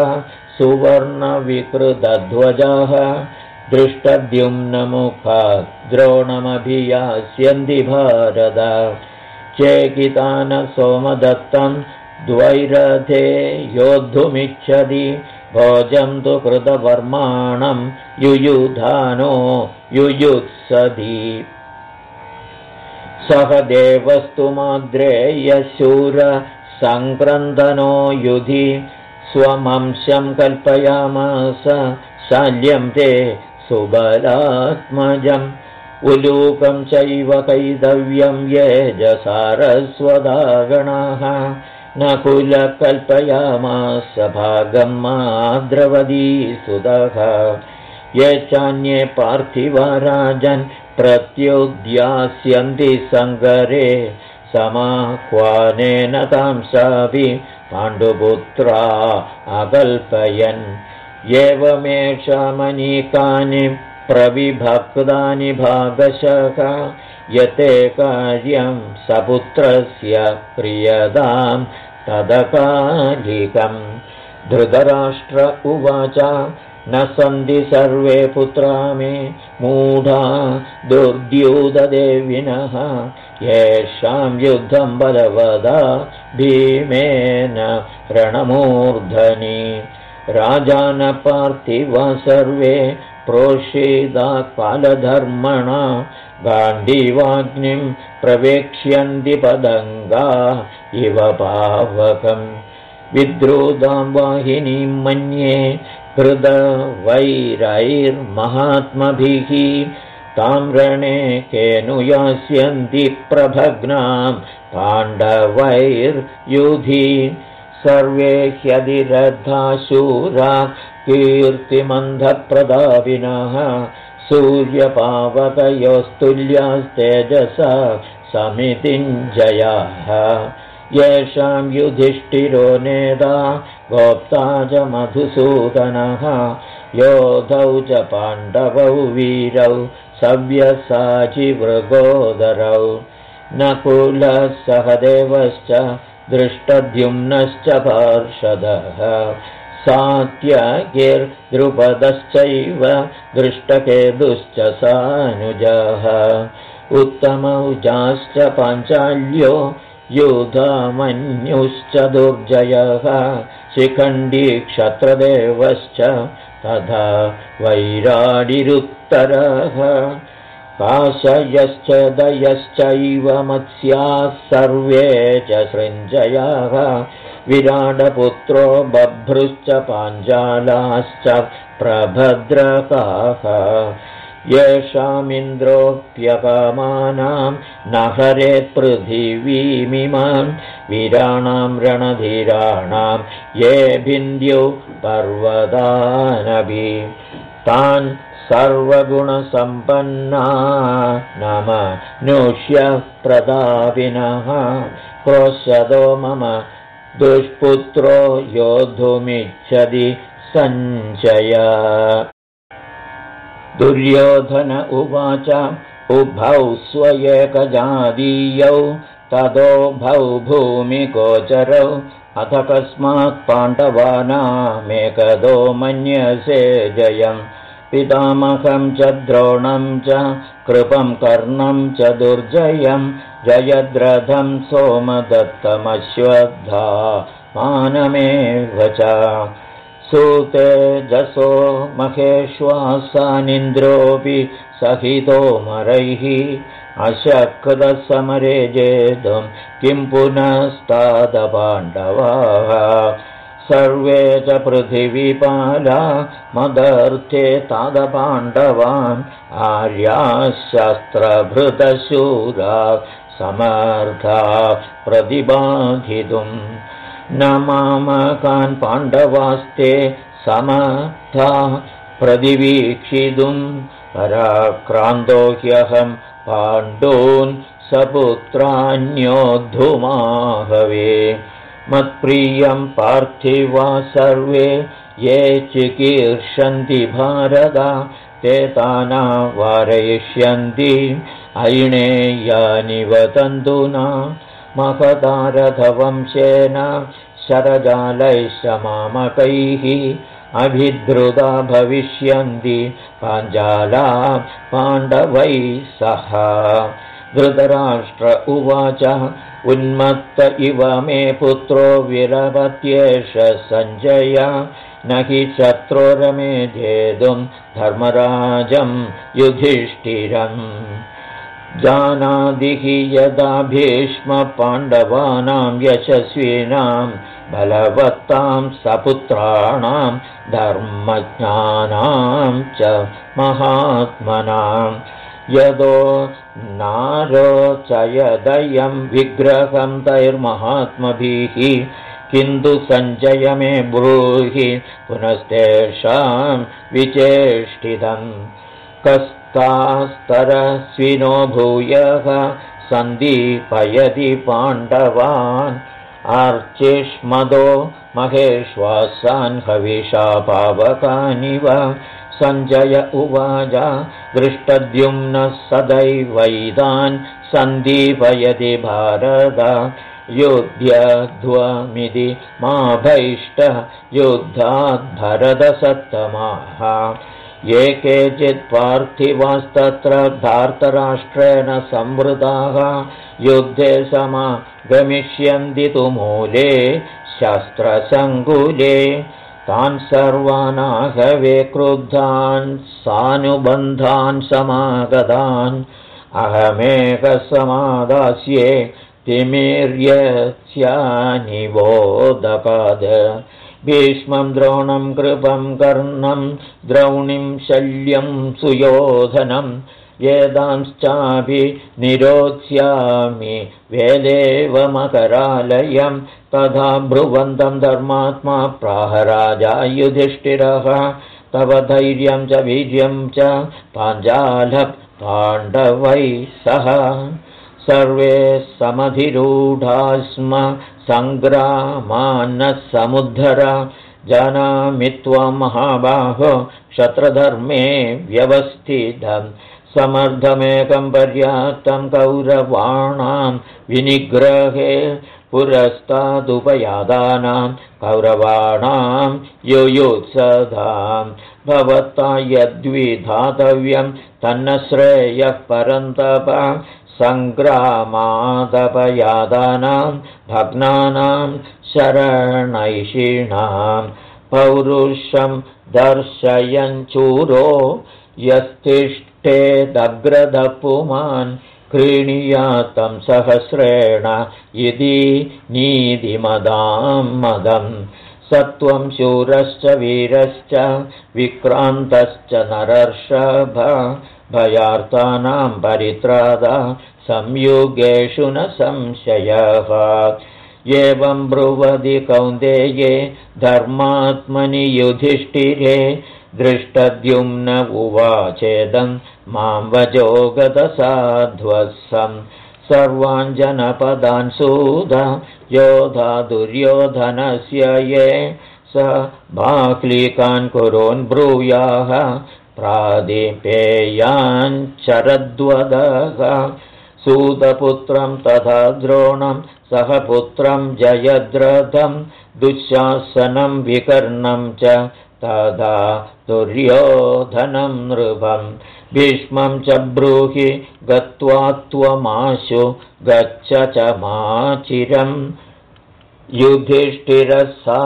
सुवर्णविकृतध्वजाः दृष्टद्युम्नमुखात् द्रोणमभियास्यन्ति भारत चेकितान सोमदत्तं द्वैरथे योद्धुमिच्छति भोजं तु कृतवर्माणं युयुधानो युयुत्सति सह देवस्तु माद्रेयशूरसङ्क्रन्दनो युधि स्वमंशं कल्पयामास शाल्यं ते सुबलात्मजम् उलूकं चैव कैदव्यं ये जसारस्वदागणाः नकुल कल्पयामास भागं माद्रवदीसुतः ये चान्ये पार्थिवा राजन् प्रत्युद्यास्यन्ति सङ्गरे समाह्वानेन तांसापि पाण्डुपुत्रा अकल्पयन् एवमेषामनीकानि प्रविभक्तानि भागशः यते कार्यं सपुत्रस्य प्रियदां तदकालिकम् धृतराष्ट्र उवाच न सन्ति सर्वे पुत्रा मे मूढा दुर्द्यूतदेविनः येषां युद्धं बलवदा भीमेन रणमूर्धनि राजानपार्थिवा सर्वे प्रोषितात् कालधर्मणा गाण्डीवाग्निं प्रवेक्ष्यन्ति पदङ्गा इव पावकम् विद्रुतां वाहिनीं मन्ये हृदवैरैर्महात्मभिः तां रणे केनुयास्यन्ति प्रभग्नां पाण्डवैर्युधि सर्वे ह्यधिरथा शूरा कीर्तिमन्धप्रतापिनः सूर्यपावकयोस्तुल्यास्तेजसा समितिञ्जयाः येषां युधिष्ठिरो नेता गोप्ता च मधुसूदनः योधौ च पाण्डवौ वीरौ सव्यसाचिवृगोदरौ नकुलः सहदेवश्च दृष्टद्युम्नश्च पार्षदः सात्यकिर्द्रुपदश्चैव दृष्टकेतुश्च सानुजः उत्तमौजाश्च पाञ्चाल्यो युधामन्युश्च दुर्जयः शिखण्डी क्षत्रदेवश्च तथा वैराडिरुत्तरः काशयश्च दयश्चैव मत्स्याः सर्वे च सृञ्जयाः विराडपुत्रो बभ्रुश्च पाञ्चालाश्च प्रभद्रकाः येषामिन्द्रोऽप्यकामानां न हरेत् पृथिवीमिमां वीराणां रणधीराणां ये भिन्द्यौ पर्वतानभि तान् सर्वगुणसम्पन्ना नमनुष्य प्रदापिनः क्रोशदो मम दुष्पुत्रो योद्धुमिच्छति सञ्चय। दुर्योधन उवाच उभौ स्वयेकजादीयौ तदोभौ भूमिगोचरौ अथ कस्मात् पाण्डवानामेकदो मन्यसे जयम् पितामहं च द्रोणं च कृपं कर्णं च दुर्जयं जयद्रथं सोमदत्तमश्वत्था मानमेव च सुतेजसो महेश्वासानिन्द्रोऽपि सहितोमरैः अशक्तसमरे जेतुं किं पुनस्तादपाण्डवाः सर्वे च पृथिवीपाला मदर्थे तादपाण्डवान् आर्याः शस्त्रभृतशूरा समर्था प्रतिबाधितुम् न मामकान् पाण्डवास्ते समर्था प्रतिवीक्षितुम् पराक्रान्तो ह्यहं पाण्डून् सपुत्रान्योद्धुमाहवे मत्प्रियं पार्थिवा सर्वे ये चिकीर्षन्ति भारत ते ताना वारयिष्यन्ति ऐणेयानि वदन्तुना महदारथवंशेन शरजालैश्च मामकैः अभिद्रुता भविष्यन्ति पाञ्चाला पाण्डवैः सह। धृतराष्ट्र उवाच उन्मत्त इव मे पुत्रो विरपत्येष सञ्जय न हि शत्रोरमे जेतुं धर्मराजं युधिष्ठिरम् जानादि हि यदा भीष्म पाण्डवानां यशस्विनां बलवत्तां सपुत्राणां धर्मज्ञानां च महात्मनां यदो नारोचयदयं विग्रहं तैर्महात्मभिः किन्तु सञ्जय मे ब्रूहि पुनस्तेषां विचेष्टितम् कस्तास्तरस्विनो भूयः सन्दीपयति पाण्डवान् अर्चिष्मदो महेश्वासान् हविषा पावकानिव सञ्जय उवाच दृष्टद्युम्नः सदैवैतान् सन्दीपयति भारत युध्यध्वमिति मा भैष्ट युद्धाद्भरतसत्तमाः ये केचित् पार्थिवास्तत्र धार्तराष्ट्रेण संवृताः युद्धे समागमिष्यन्ति तु मूले शस्त्रसङ्कुले तान् सर्वानाहवे क्रुद्धान् सानुबन्धान् समागतान् अहमेकसमादास्ये तिमिर्यस्यानिबोधकाद भीष्मं द्रोणं कृपं कर्णं द्रौणिं शल्यं सुयोधनं वेदांश्चापि निरोध्यामि वेदेव मकरालयं तथा ब्रुवन्तं धर्मात्मा प्राहराजा युधिष्ठिरः तव धैर्यं च वीर्यं च पाञ्चालः पाण्डवैः सह सर्वे समधिरूढा स्म सङ्ग्रामान् समुद्धर जानामि त्वं महाबाहो क्षत्रधर्मे व्यवस्थितं समर्थमेकं पर्याप्तं कौरवाणां विनिग्रहे पुरस्तादुपयादानां कौरवाणां युयुत्सदां भवता यद्विधातव्यं तन्न श्रेयः परन्तप सङ्ग्रामादपयादानां भग्नानां शरणैषिणां पौरुषं दर्शयञ्चूरो यस्तिष्ठेदग्रदपुमान् क्रीणीयातं सहस्रेण इति नीतिमदां मदम् सत्वं शूरश्च वीरश्च विक्रान्तश्च नरर्षभ भयार्तानां परित्रादा संयुगेषु न संशयः एवं ब्रुवति कौन्तेये धर्मात्मनि युधिष्ठिरे दृष्टद्युम्न उवाचेदं मां वजो गतसाध्वसं सर्वान् जनपदान् सूद योधा दुर्योधनस्य ये स बाह्लिकान् कुरोन् ब्रूयाः प्रादिपेयाञ्चरद्वदः सूतपुत्रं तथा द्रोणं सह पुत्रं जयद्रथं दुःशासनं विकर्णं च तथा दुर्योधनं नृपं भीष्मं च ब्रूहि गत्वा त्वमाशु गच्छ च माचिरं युधिष्ठिरः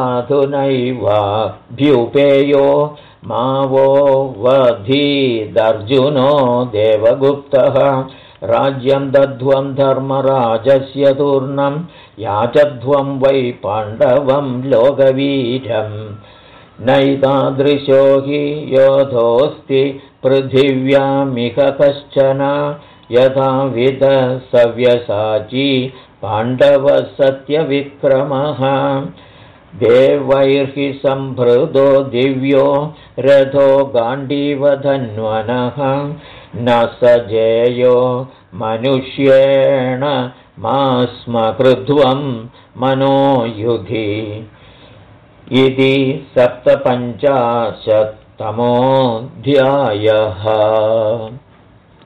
साधुनैवाभ्युपेयो मावो वधीदर्जुनो देवगुप्तः राज्यं दध्वं धर्मराजस्य तूर्णं याचध्वं वै पाण्डवं लोकवीरम् नैतादृशो हि योधोऽस्ति पृथिव्यामिह कश्चन यथाविध सव्यसाची पाण्डवः सत्यविक्रमः देवैर्हि सम्भृतो दिव्यो रथो गाण्डीवधन्वनः न स जेयो मनुष्येण मा स्म कृध्वं मनोयुधि इति 57तमोऽध्यायः।